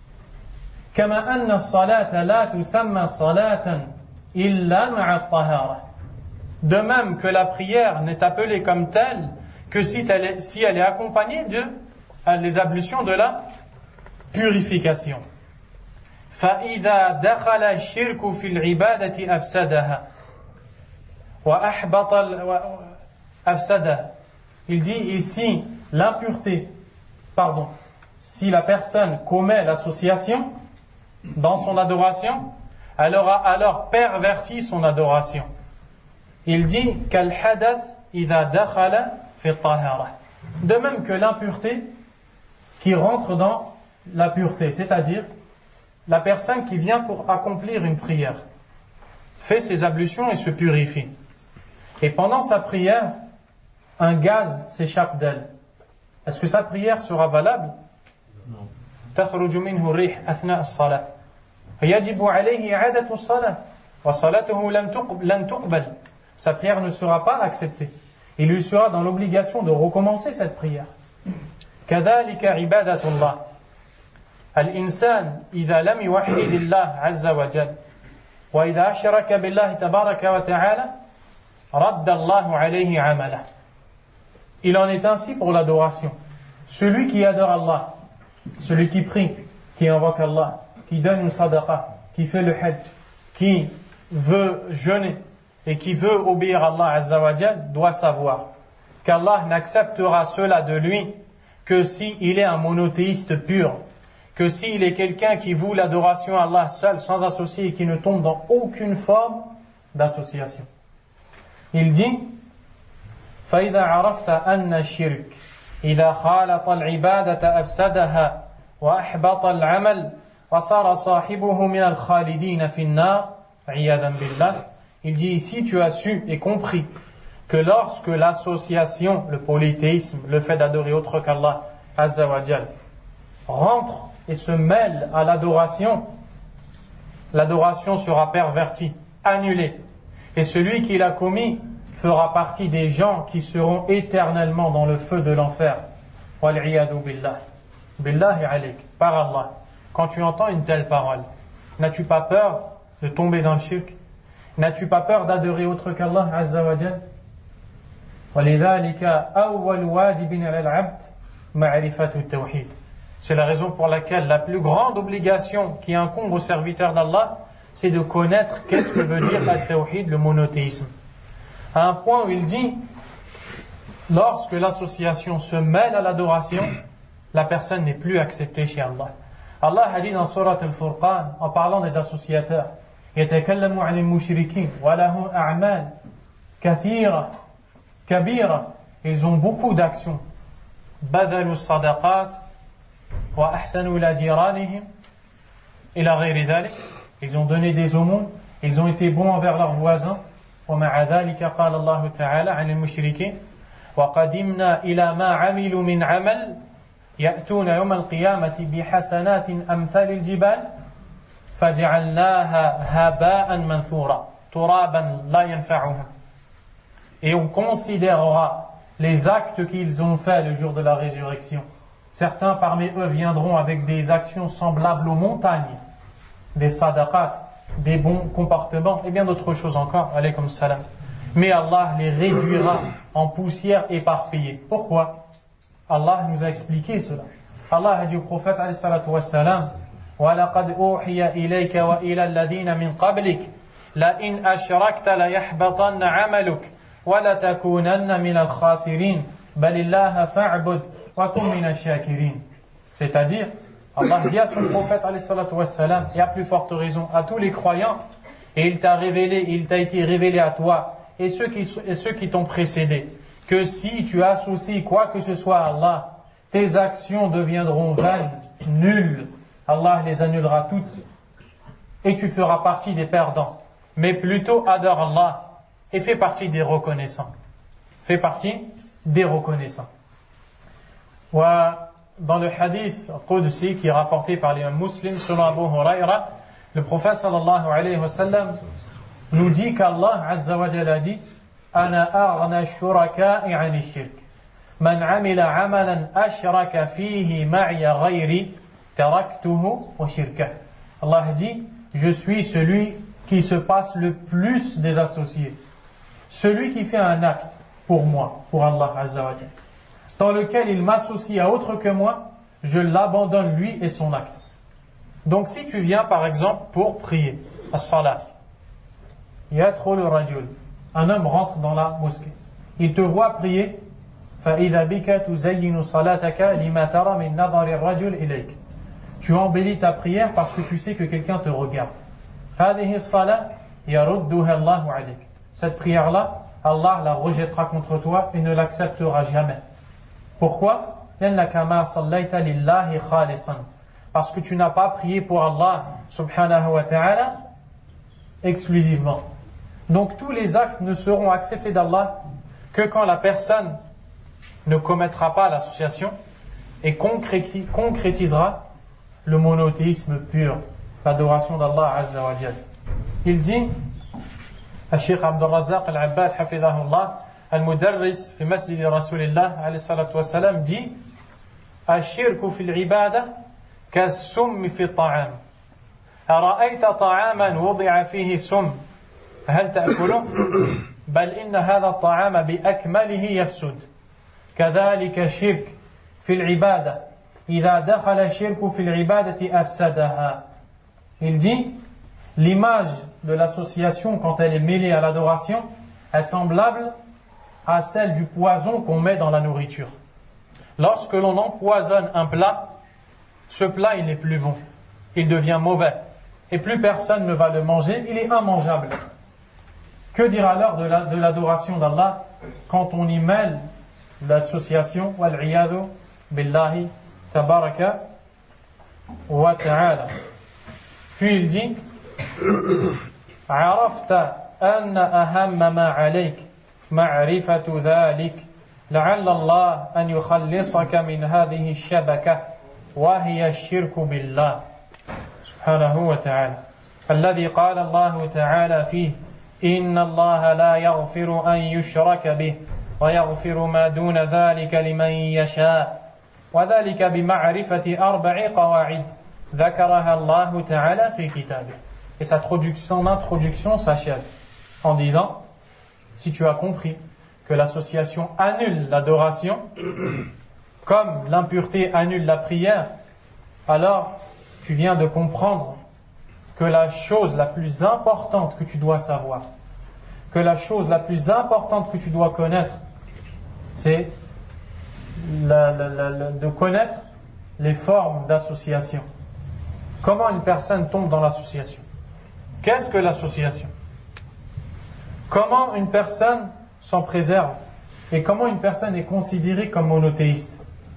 كما أن الصلاة لا تسمى صلاة إلا مع الطهارة. De même que la prière n'est appelée comme telle que si elle est, si elle est accompagnée de les ablutions de la purification. فإذا دخل الشرك في العبادة أفسدها وأحبط أفسدها. Il dit ici l'impureté, pardon, si la personne commet l'association dans son adoration, elle aura alors perverti son adoration. Il dit qu'al hadath idha dakhala fi tahara. De même que l'impureté qui rentre dans la pureté, c'est-à-dire la personne qui vient pour accomplir une prière, fait ses ablutions et se purifie. Et pendant sa prière, un gaz s'échappe d'elle. Est-ce que sa prière sera valable? Non. تخرج منه الريح أثناء الصلاة فيجب عليه إعادة الصلاة وصلاته لن تقبل. Sa prière ne sera pas acceptée. Il lui sera dans l'obligation de recommencer cette prière. كذلك عبادة الله. الإنسان إذا لم يوحد الله عز وجل وإذا أشرك بالله تبارك وتعالى رد الله عليه عمله. Il en est ainsi pour l'adoration. Celui qui adore Allah, celui qui prie, qui invoque Allah, qui donne une sadaqa, qui fait le hajj, qui veut jeûner et qui veut obéir à Allah Azza wa Jal, doit savoir qu'Allah n'acceptera cela de lui que s'il est un monothéiste pur, que s'il est quelqu'un qui voue l'adoration à Allah seul, sans associer et qui ne tombe dans aucune forme d'association. Il dit فإذا عرفت أن الشرك إذا خالط العبادة أفسدها وأحبط العمل وصار صاحبه من الخالدين في النار عياذا بالله. Il dit ici, tu as su et compris que lorsque l'association, le polythéisme, le fait d'adorer autre qu'Allah Azza wa Jal, rentre et se mêle à l'adoration, l'adoration sera pervertie, annulée. Et celui qui l'a commis fera partie des gens qui seront éternellement dans le feu de l'enfer. Wal'iyadu billah. Billahi alayk. Par Allah. Quand tu entends une telle parole, n'as-tu pas peur de tomber dans le shirk? N'as-tu pas peur d'adorer autre qu'Allah Azza wa Jal? وَلِذَلِكَ أَوَّلُ وَاجِبٍ عَلَى الْعَبْدِ مَعْرِفَةُ التَّوْحِيدِ. C'est la raison pour laquelle la plus grande obligation qui incombe aux serviteurs d'Allah, c'est de connaître qu'est-ce que veut dire al-tawhid, le monothéisme. À un point où il dit, lorsque l'association se mêle à l'adoration, la personne n'est plus acceptée chez Allah. Allah a dit dans Surat al-Furqan, en parlant des associateurs, يَتَكَلَّمُ عَنِ الْمُشْرِكِينَ وَلَهُمْ أَعْمَالٌ كَثِيرَةٌ كَبِيرَةٌ. Ils ont beaucoup d'actions. بَذَلُوا الصَّدَقَاتِ وَأَحْسَنُوا إِلَى جِيرَانِهِمْ إِلَى غَيْرِ ذَلِكَ. Ils ont donné des aumônes, ils ont été bons envers leurs voisins. ومع ذلك قال الله تعالى عن المشركين وقدمنا إلى ما عملوا من عمل يأتون يوم القيامة بحسنات أمثال الجبال فجعلناها هباء منثورا ترابا لا ينفعهم. Et on considérera les actes qu'ils ont faits le jour de la résurrection. Certains parmi eux viendront avec des actions semblables aux montagnes, des sadaqat, des bons comportements et bien d'autres choses encore, alaykum salam. Mais Allah les réduira en poussière éparpillée. Pourquoi? Allah nous a expliqué cela. Allah a dit au prophète alayhi salatu wassalam, وَلَقَدْ أُوحِيَ إِلَيْكَ وَإِلَى الَّذِينَ مِنْ قَبْلِكَ لَإِنْ أَشْرَكْتَ لَيَحْبَطَنَّ عَمَلُكَ وَلَتَكُونَنَّ مِنَ الْخَاسِرِينَ بَلِ اللَّهَ فَاعْبُدْ وَكُنْ مِنَ الشَّاكِرِينَ. C'est-à-dire, Allah dit à son prophète alayhi salatu wassalam, et à plus forte raison à tous les croyants, et il t'a révélé, il t'a été révélé à toi et ceux qui, et ceux qui t'ont précédé, que si tu associes quoi que ce soit à Allah, tes actions deviendront vaines, nulles. Allah les annulera toutes et tu feras partie des perdants. Mais plutôt adore Allah et fais partie des reconnaissants. Fais partie des reconnaissants. Wa Dans le hadith Qudsi qui est rapporté par les musulmans selon Abu Huraira, le prophète sallallahu alayhi wa sallam nous dit qu'Allah azza wa jalla dit Ana aghna shuraka'i 'ani shirk man 'amila 'amalan ashraka fihi ma'iya ghayri taraktuhu wa shirkah. Allah dit je suis celui qui se passe le plus des associés, celui qui fait un acte pour moi, pour Allah azza wa jalla, dans lequel il m'associe à autre que moi, je l'abandonne lui et son acte. Donc si tu viens par exemple pour prier, as-salat, yadkhulu rajul, un homme rentre dans la mosquée, il te voit prier, فَإِذَا بِكَ تُزَيِّنُ صَلَاتَكَ لِمَا تَرَى مِنْ نَظَرِ الرَّجُلِ إِلَيْكَ. Tu embellis ta prière parce que tu sais que quelqu'un te regarde. هَذِهِ الصَّلَاةِ يَرُدُّهَا اللَّهُ عَلَيْكَ. Cette prière-là, Allah la rejettera contre toi et ne l'acceptera jamais. Pourquoi? Parce que tu n'as pas prié pour Allah subhanahu wa ta'ala exclusivement. Donc tous les actes ne seront acceptés d'Allah que quand la personne ne commettra pas l'association et concrétisera le monothéisme pur, l'adoration d'Allah azza wa jalla. Il dit, Cheikh Abdul Razzaq al-Abbad hafidhahullah, المدرس في مسجد رسول الله عليه الصلاة والسلام dit الشرك في العبادة كالسم في الطعام أرأيت طعاما وضع فيه سم هل تأكله بل إن هذا الطعام بأكمله يفسد كذلك الشرك في العبادة إذا دخل الشرك في العبادة أفسدها. Il dit l'image de l'association quand elle est mêlée à l'adoration est semblable à celle du poison qu'on met dans la nourriture. Lorsque l'on empoisonne un plat, ce plat il n'est plus bon, il devient mauvais, et plus personne ne va le manger, il est immangeable. Que dire alors de, la, de l'adoration d'Allah quand on y mêle l'association wal-iyadhu billahi tabaraka wa ta'ala. Puis il dit عرفت أن أهم ما عليك معرفة ذلك لعل الله أن يخلصك من هذه الشبكة وهي الشرك بالله سبحانه وتعالى الذي قال الله تعالى فيه إن الله لا يغفر أن يشرك به ويغفر ما دون ذلك لمن يشاء وذلك بمعرفة أربع قواعد ذكرها الله تعالى في كتابه. Et sa traduction, son introduction s'achève en disant, si tu as compris que l'association annule l'adoration, comme l'impureté annule la prière, alors tu viens de comprendre que la chose la plus importante que tu dois savoir, que la chose la plus importante que tu dois connaître, c'est la, la, la, la, de connaître les formes d'association. Comment une personne tombe dans l'association? Qu'est-ce que l'association? Comment une personne s'en préserve? Et comment une personne est considérée comme monothéiste?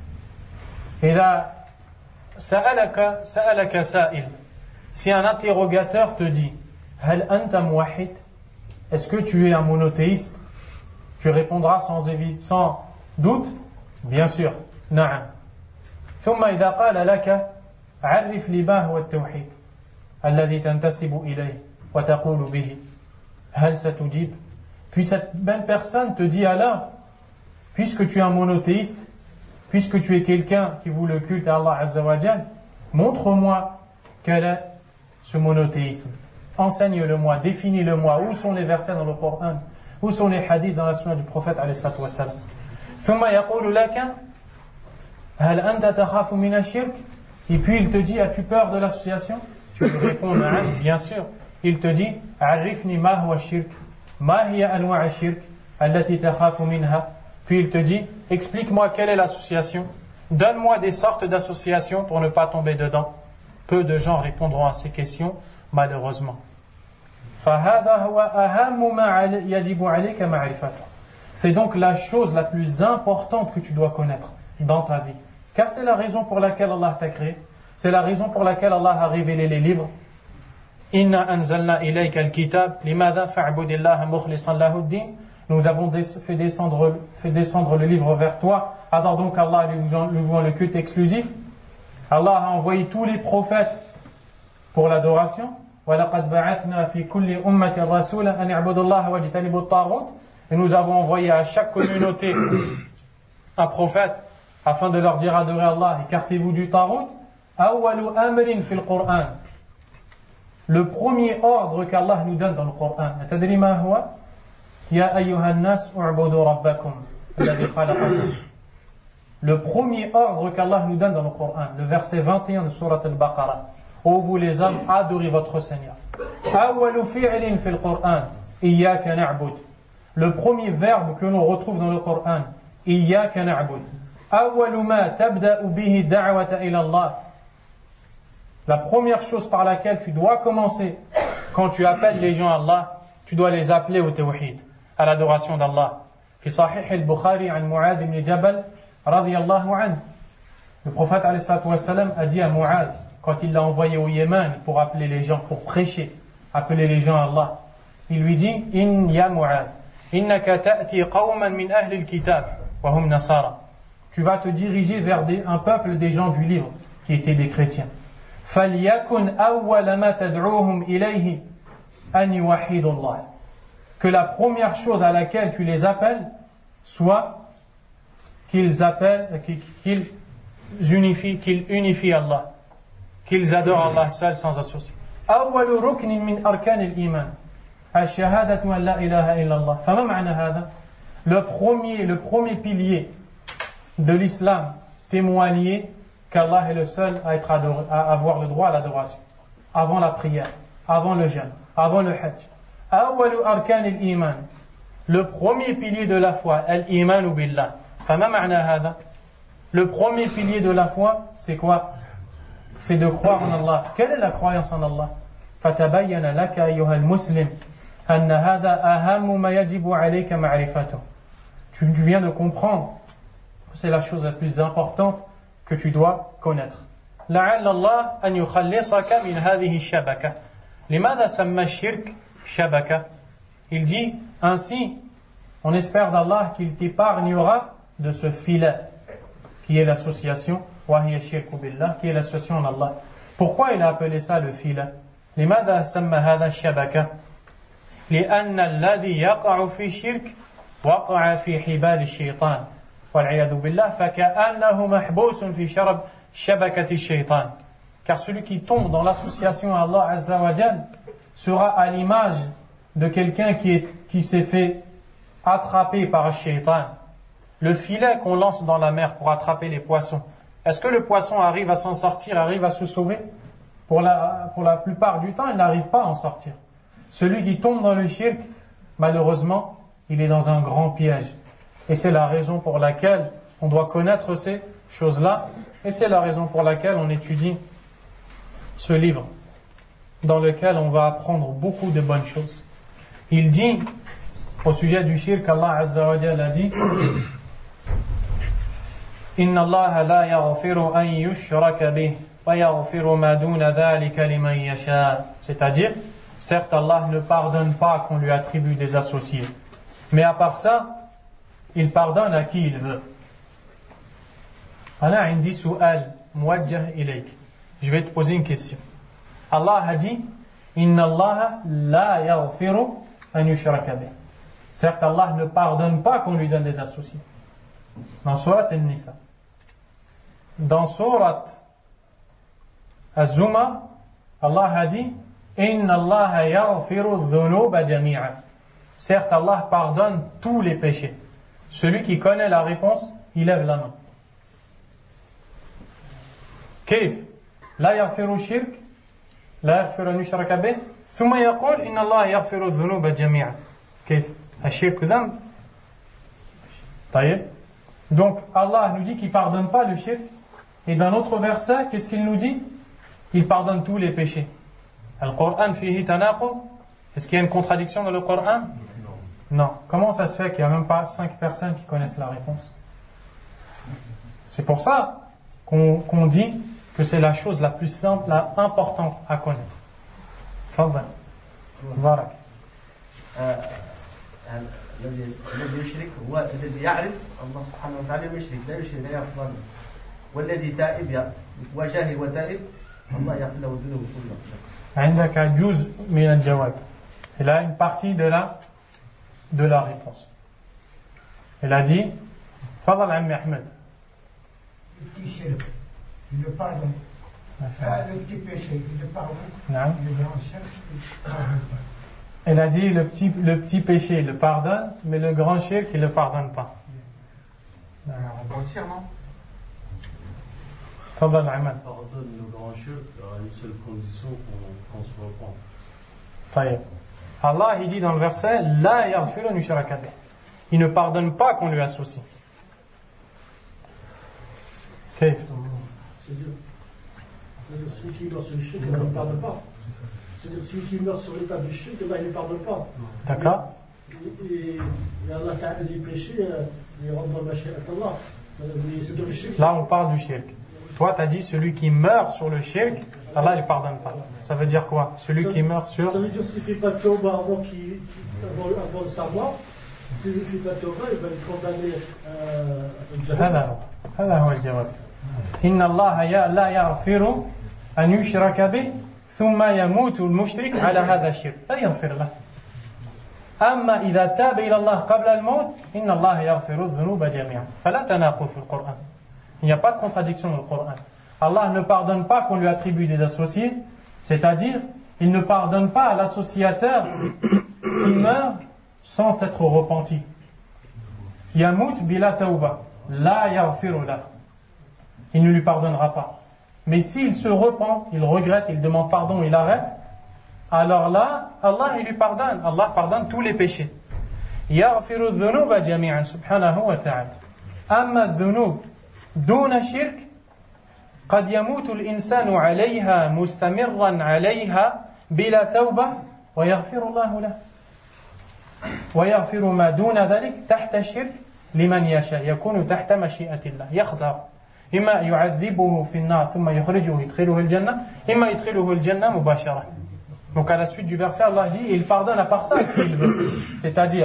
Et là, sa'alaka, sa'alaka sa'il. Si un interrogateur te dit, hal anta muwahhid, est-ce que tu es un monothéiste? Tu répondras sans, sans doute, bien sûr, na'am. ثم إذا قال لك عرف لي ما هو التوحيد الذي تنتسب إليه وتقول به هل ستجيب? Puis cette même personne te dit alors, puisque tu es un monothéiste, puisque tu es quelqu'un qui voue le culte à Allah Azza wa Jal, montre-moi quel est ce monothéisme. Enseigne-le-moi, définis-le-moi. Où sont les versets dans le Coran? Où sont les hadiths dans la sunna du prophète alayhi salatu wassalam? ثم يقول لك هل أنت تخاف من الشرك? Et puis il te dit, as-tu peur de l'association? Tu lui réponds, bien sûr. Il te dit, عرفني ما هو الشرك ما هي أنواع الشرك التي تخاف منها. Puis il te dit, explique-moi quelle est l'association. Donne-moi des sortes d'associations pour ne pas tomber dedans. Peu de gens répondront à ces questions, malheureusement. فهذا هو أهم ما يجب عليك معرفته. C'est donc la chose la plus importante que tu dois connaître dans ta vie. Car c'est la raison pour laquelle Allah t'a créé. C'est la raison pour laquelle Allah a révélé les livres. Inna anzalna ilayka al-kitab limadha fa'budillaha mukhlishan lahu ad-din. Nous avons fait descendre, fait descendre le livre vers toi. Adore donc Allah lui vouant le culte exclusif. Allah a envoyé tous les prophètes pour l'adoration. وَلَقَدْ بَعَثْنَا فِي كُلِّ أُمَّةٍ رَسُولًا أَنِ اعْبُدُوا اللَّهَ وَاجْتَنِبُوا الطَّاغُوتَ. Et nous avons envoyé à chaque communauté un prophète afin de leur dire adorez Allah, écartez-vous du tarout. Awwalu amrin fil Qur'an. Le premier ordre qu'Allah nous donne dans le Coran. Atadri ma huwa? Ya ayyuhan nas u'budu rabbakum alladhi khalaqakum. Le premier ordre qu'Allah nous donne dans le Coran, le verset vingt et un de Surat al-Baqarah. Ô vous les hommes, adorez votre Seigneur. Awwalu fi'lin fil Qur'an, iyyaka na'bud. Le premier verbe que l'on retrouve dans le Coran, iyyaka na'bud. Awwalu ma tabda'u bihi da'wata ila Allah. La première chose par laquelle tu dois commencer quand tu appelles les gens à Allah, tu dois les appeler au tawhid, à l'adoration d'Allah. Fi Sahih al-Bukhari an Mu'adh ibn Jabal radiyallahu anhu. Le prophète alayhi salatu wassalam a dit à Mu'adh, quand il l'a envoyé au Yémen pour appeler les gens, pour prêcher, appeler les gens à Allah, il lui dit, In ya Mu'adh, innaka ta'ti qawman min ahli al-kitab, wa hum nasara. Tu vas te diriger vers des, un peuple des gens du livre, qui étaient des chrétiens. فَلْيَكُنْ أَوَّلَ مَا تَدْعُوهُمْ إِلَيْهِ أَنْ يُوَحِّدُوا اللَّهَ. Que la première chose à laquelle tu les appelles soit qu'ils appellent, qu'ils unifient, qu'ils unifient Allah, qu'ils adorent Allah seul sans associer. أول ركن من أركان الإيمان الشهادة أن لا إله إلا الله. فما معنى هذا؟ Le premier, le premier pilier de l'islam témoigner qu'Allah est le seul à, être adoré, à avoir le droit à l'adoration, avant la prière, avant le jeûne, avant le hajj. Awwalu arkan al-iman. Le premier pilier de la foi, al-iman billah. Fama ma'na hada? Le premier pilier de la foi, c'est quoi? C'est de croire en Allah. Quelle est la croyance en Allah? Fatabayyana laka ayyuha al-muslim أن هذا أهم ما يجب عليك معرفته. Tu viens de comprendre que c'est la chose la plus importante que tu dois connaître. لعل الله أن يخلصك من هذه الشبكة. لماذا سمى الشرك شبكة? Il dit ainsi, on espère d'Allah qu'il t'épargnera de ce filet qui est l'association وهي الشرك بالله, qui est l'association en Allah. Pourquoi il a appelé ça le filet? لماذا سمى هذا الشبكة؟ لأن الذي يقع في الشرك وقع في حبال الشيطان والعياذ بالله فكأنه محبوس في شرب شبكة الشيطان. Car celui qui tombe dans l'association à Allah Azza wa Jal sera à l'image de quelqu'un qui, est, qui s'est fait attraper par un shaitan. Le filet qu'on lance dans la mer pour attraper les poissons, est-ce que le poisson arrive à s'en sortir, arrive à se sauver? Pour la, pour la plupart du temps, il n'arrive pas à en sortir. Celui qui tombe dans le shirk, malheureusement, il est dans un grand piège. Et c'est la raison pour laquelle on doit connaître ces choses-là. Et c'est la raison pour laquelle on étudie ce livre, dans lequel on va apprendre beaucoup de bonnes choses. Il dit, au sujet du shirk, Allah Azza wa Jalla a dit Inna Allah la yaghfiru an yushraka bih wa yaghfiru ma duna dhalika liman yasha. C'est-à-dire, certes, Allah ne pardonne pas qu'on lui attribue des associés. Mais à part ça, il pardonne à qui il veut. Ana indi su'al muwajjah ilayk. Je vais te poser une question. Allah a dit Inna Allah la yaghfiru an yushraka bih. Certes, Allah ne pardonne pas qu'on lui donne des associés. Dans Surat An-Nisa. Dans Surat Az-Zumar, Allah a dit Inna Allah yaghfiru dhunuba jami'a. Certes, Allah pardonne tous les péchés. Celui qui connaît la réponse, il lève la main. كيف لا يغفر الشرك لا يغفر أن يشرك به ثم يقول إن الله يغفر الذنوب جميعا كيف الشرك ذنب طيب. Donc Allah nous dit qu'il pardonne pas le shirk, et dans notre verset qu'est-ce qu'il nous dit? Il pardonne tous les péchés. Le Coran fihi tanaqud. Est-ce qu'il y a une contradiction dans le Coran? Non. Comment ça se fait qu'il n'y a même pas cinq personnes qui connaissent la réponse? C'est pour ça qu'on, qu'on dit que c'est la chose la plus simple, la importante à connaître. Fadlan. Barak. الذي الذي يشرك هو الذي يعرف الله سبحانه وتعالى يشرك لا يشرك لا يغفر له والذي تائب وجاهل وتائب الله يغفر له الذنوب كلها. عندك جزء من الجواب. Il a une partie de la de la réponse. Il a dit Fadal Ammi Ahmed. Le petit shirk, il le pardonne. Ah, le petit péché, il le pardonne. Non. Le grand shirk, il ne pardonne pas. Elle a dit le petit, le petit péché, il le pardonne, mais le grand shirk, il ne le pardonne pas. Alors, grossièrement. Fadal Ahmed. Pardonne le grand shirk à une seule condition qu'on, qu'on se reprend. Taïeb. Allah, il dit dans le verset, La yaghfiru an yushraka bih. Il ne pardonne pas qu'on lui associe. Kayf. C'est-à-dire, celui qui meurt sur le shirk, il ne pardonne pas. C'est-à-dire celui qui meurt sur l'état du shirk, il ne pardonne pas. D'accord. Et, et, et Allah Ta'ala dit péché, il rentre dans la shirk Allah. C'est de le shirk. Là, on parle du shirk. Toi, tu as dit celui qui meurt sur le shirk, Allah ne pardonne pas. Ça veut dire quoi? Celui ça, qui meurt sur... Ça veut dire s'il ne fait pas de tauba avant, qu'il, avant, avant sa mort, s'il ne fait pas de tauba, il va être condamné à هذا هذا هو الجواب. إن الله لا يغفر أن يشرك به ثم يموت المشرك على هذا الشرك لا يغفر له. أما إذا تاب إلى الله قبل الموت إن الله يغفر الذنوب جميعا. فلا تناقض في القرآن. Il n'y a pas de contradiction dans le Coran. Allah ne pardonne pas qu'on lui attribue des associés, c'est-à-dire, il ne pardonne pas à l'associateur qui meurt sans s'être repenti. Yamut bila tauba, la yaghfiru lah. Il ne lui pardonnera pas. Mais s'il se repent, il regrette, il demande pardon, il arrête, alors là, Allah il lui pardonne. Allah pardonne tous les péchés. Yaghfiru dhunuba jami'an subhanahu wa ta'ala. Amma dhunub دون الشرك قد يموت الإنسان عليها مستمرا عليها بلا توبة ويغفر الله له. ويغفر ما دون ذلك تحت الشرك لمن يشاء يكون تحت مشيئة الله يختار إما يعذبه في النار ثم يخرجه يدخله الجنة إما يدخله الجنة مباشرة. Donc à la suite du verset, Allah dit il pardonne à part ça à qui il veut. C'est-à-dire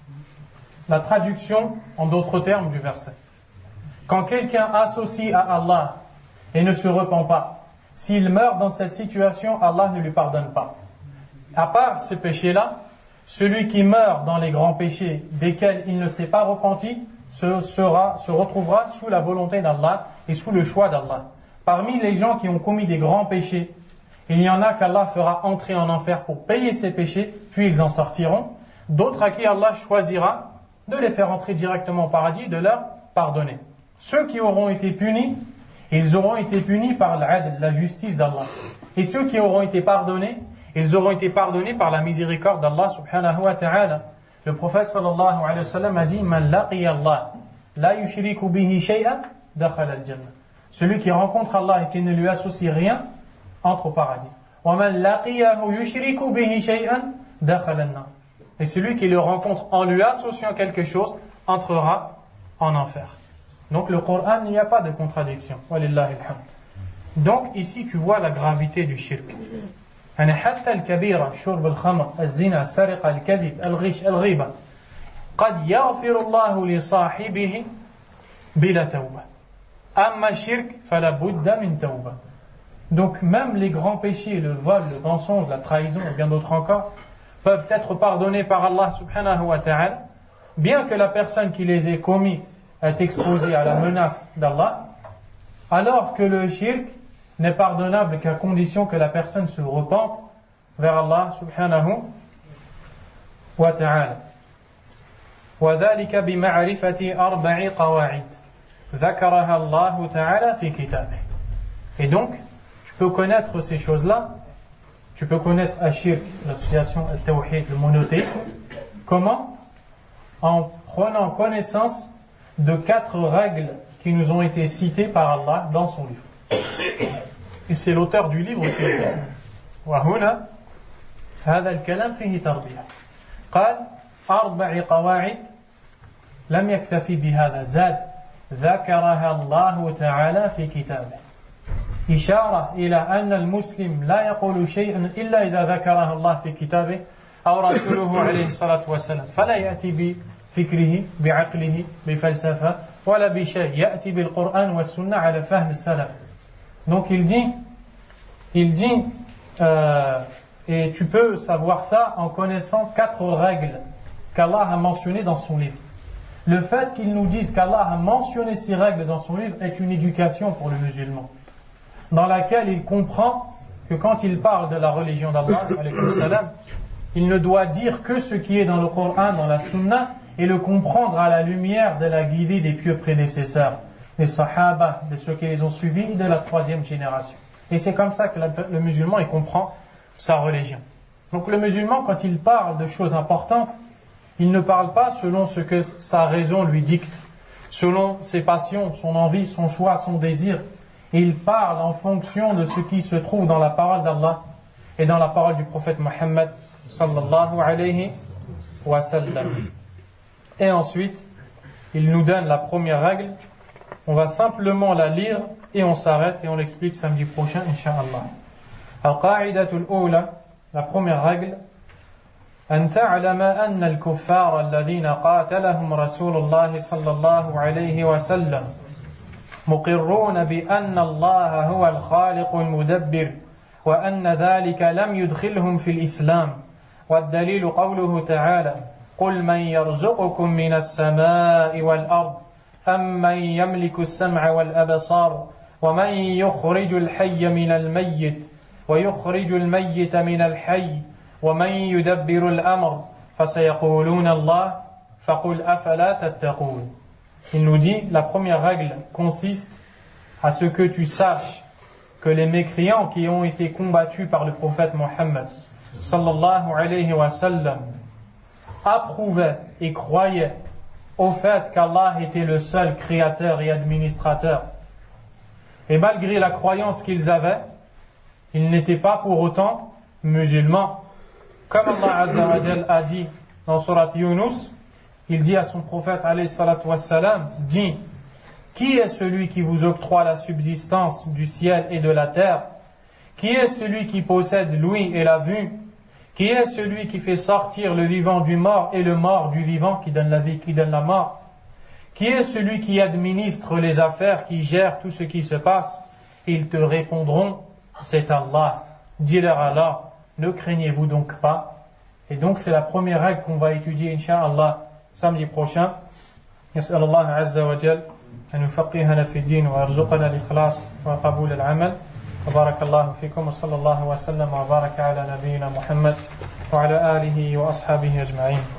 la traduction en d'autres termes du verset. Quand quelqu'un associe à Allah et ne se repent pas, s'il meurt dans cette situation, Allah ne lui pardonne pas. À part ce péché-là, celui qui meurt dans les grands péchés desquels il ne s'est pas repenti se, sera, se retrouvera sous la volonté d'Allah et sous le choix d'Allah. Parmi les gens qui ont commis des grands péchés, il y en a qu'Allah fera entrer en enfer pour payer ces péchés, puis ils en sortiront. D'autres à qui Allah choisira de les faire entrer directement au paradis, de leur pardonner. Ceux qui auront été punis, ils auront été punis par l'adl, la justice d'Allah. Et ceux qui auront été pardonnés, ils auront été pardonnés par la miséricorde d'Allah subhanahu wa ta'ala. Le prophète sallallahu alayhi wa sallam a dit Man laqiya Allah la yushriku bihi shay'an dakhala al-jannah. Celui qui rencontre Allah et qui ne lui associe rien entre au paradis. Wa man laqiyahu yushriku bihi shay'an dakhala an-nar. Et celui qui le rencontre en lui associant quelque chose entrera en enfer. Donc le Coran, il n'y a pas de contradiction. Walillahi alhamd. Donc ici tu vois la gravité du shirk. يعني حتى الكبيرة شرب الخمر الزنا السرقة الكذب الغش الغيبة قد يغفر الله لصاحبه بلا توبة أما الشرك فلا بد من توبة. Donc même les grands péchés, le vol, le mensonge, la trahison et bien d'autres encore peuvent être pardonnés par Allah subhanahu wa ta'ala, bien que la personne qui les ait commis est exposée à la menace d'Allah, alors que le shirk n'est pardonnable qu'à condition que la personne se repente vers Allah subhanahu wa ta'ala. وذلك بمعرفة أربع قواعد ذكرها الله تعالى في كتابه. Et donc, tu peux connaître ces choses-là, tu peux connaître Ashirk, l'association Al-Tawhid, le monothéisme. Comment? En prenant connaissance de quatre règles qui nous ont été citées par Allah dans son livre. Et c'est l'auteur du livre qui le dit. وهنا هذا الكلام فيه تربية. قال أربع قواعد لم يكتفي بهذا زاد ذكرها الله تعالى في كتابه. إشارة إلى أن المسلم لا يقول شيئا إلا إذا ذكرها الله في كتابه أو رسوله عليه الصلاة والسلام فلا يأتي بفكره بعقله بفلسفة ولا بشيء يأتي بالقرآن والسنة على فهم السلف. Donc il dit, il dit, euh, et tu peux savoir ça en connaissant quatre règles qu'Allah a mentionnées dans son livre. Le fait qu'il nous dise qu'Allah a mentionné ces règles dans son livre est une éducation pour le musulman, dans laquelle il comprend que quand il parle de la religion d'Allah, il ne doit dire que ce qui est dans le Coran, dans la Sunna, et le comprendre à la lumière de la guidée des pieux prédécesseurs, des Sahaba, de ceux qui les ont suivis, de la troisième génération. Et c'est comme ça que le musulman il comprend sa religion. Donc le musulman, quand il parle de choses importantes, il ne parle pas selon ce que sa raison lui dicte, selon ses passions, son envie, son choix, son désir. Il parle en fonction de ce qui se trouve dans la parole d'Allah et dans la parole du prophète Mohammed sallallahu alayhi wa sallam. Et ensuite, il nous donne la première règle. On va simplement la lire et on s'arrête et on l'explique samedi prochain, Inch'Allah. Al-Qa'idatul Oula, la première règle. أن تعلم أن الكفار الذين قاتلهم رسول الله صلى الله عليه وسلم مقرون بأن الله هو الخالق المدبر وأن ذلك لم يدخلهم في الإسلام والدليل قوله تعالى قل من يرزقكم من السماء والأرض أم من يملك السمع والأبصار ومن يخرج الحي من الميت ويخرج الميت من الحي ومن يدبر الأمر فسيقولون الله فقل أفلا تتقون. Il nous dit, la première règle consiste à ce que tu saches que les mécréants qui ont été combattus par le prophète Mohammed sallallahu alayhi wa sallam approuvaient et croyaient au fait qu'Allah était le seul créateur et administrateur. Et malgré la croyance qu'ils avaient, ils n'étaient pas pour autant musulmans. Comme Allah Azza wa Jal a dit dans Surat Yunus, il dit à son prophète alayhi salatu wassalam, dis, qui est celui qui vous octroie la subsistance du ciel et de la terre? Qui est celui qui possède l'ouïe et la vue? Qui est celui qui fait sortir le vivant du mort et le mort du vivant, qui donne la vie, qui donne la mort? Qui est celui qui administre les affaires, qui gère tout ce qui se passe? Ils te répondront, c'est Allah. Dis-leur alors, ne craignez-vous donc pas? Et donc c'est la première règle qu'on va étudier, Inch'Allah, samedi prochain. يسأل الله عز وجل أن يفقهنا في الدين ويرزقنا الإخلاص وقبول العمل. وبارك الله فيكم وصلى الله وسلم وبارك على نبينا محمد وعلى آله وأصحابه أجمعين.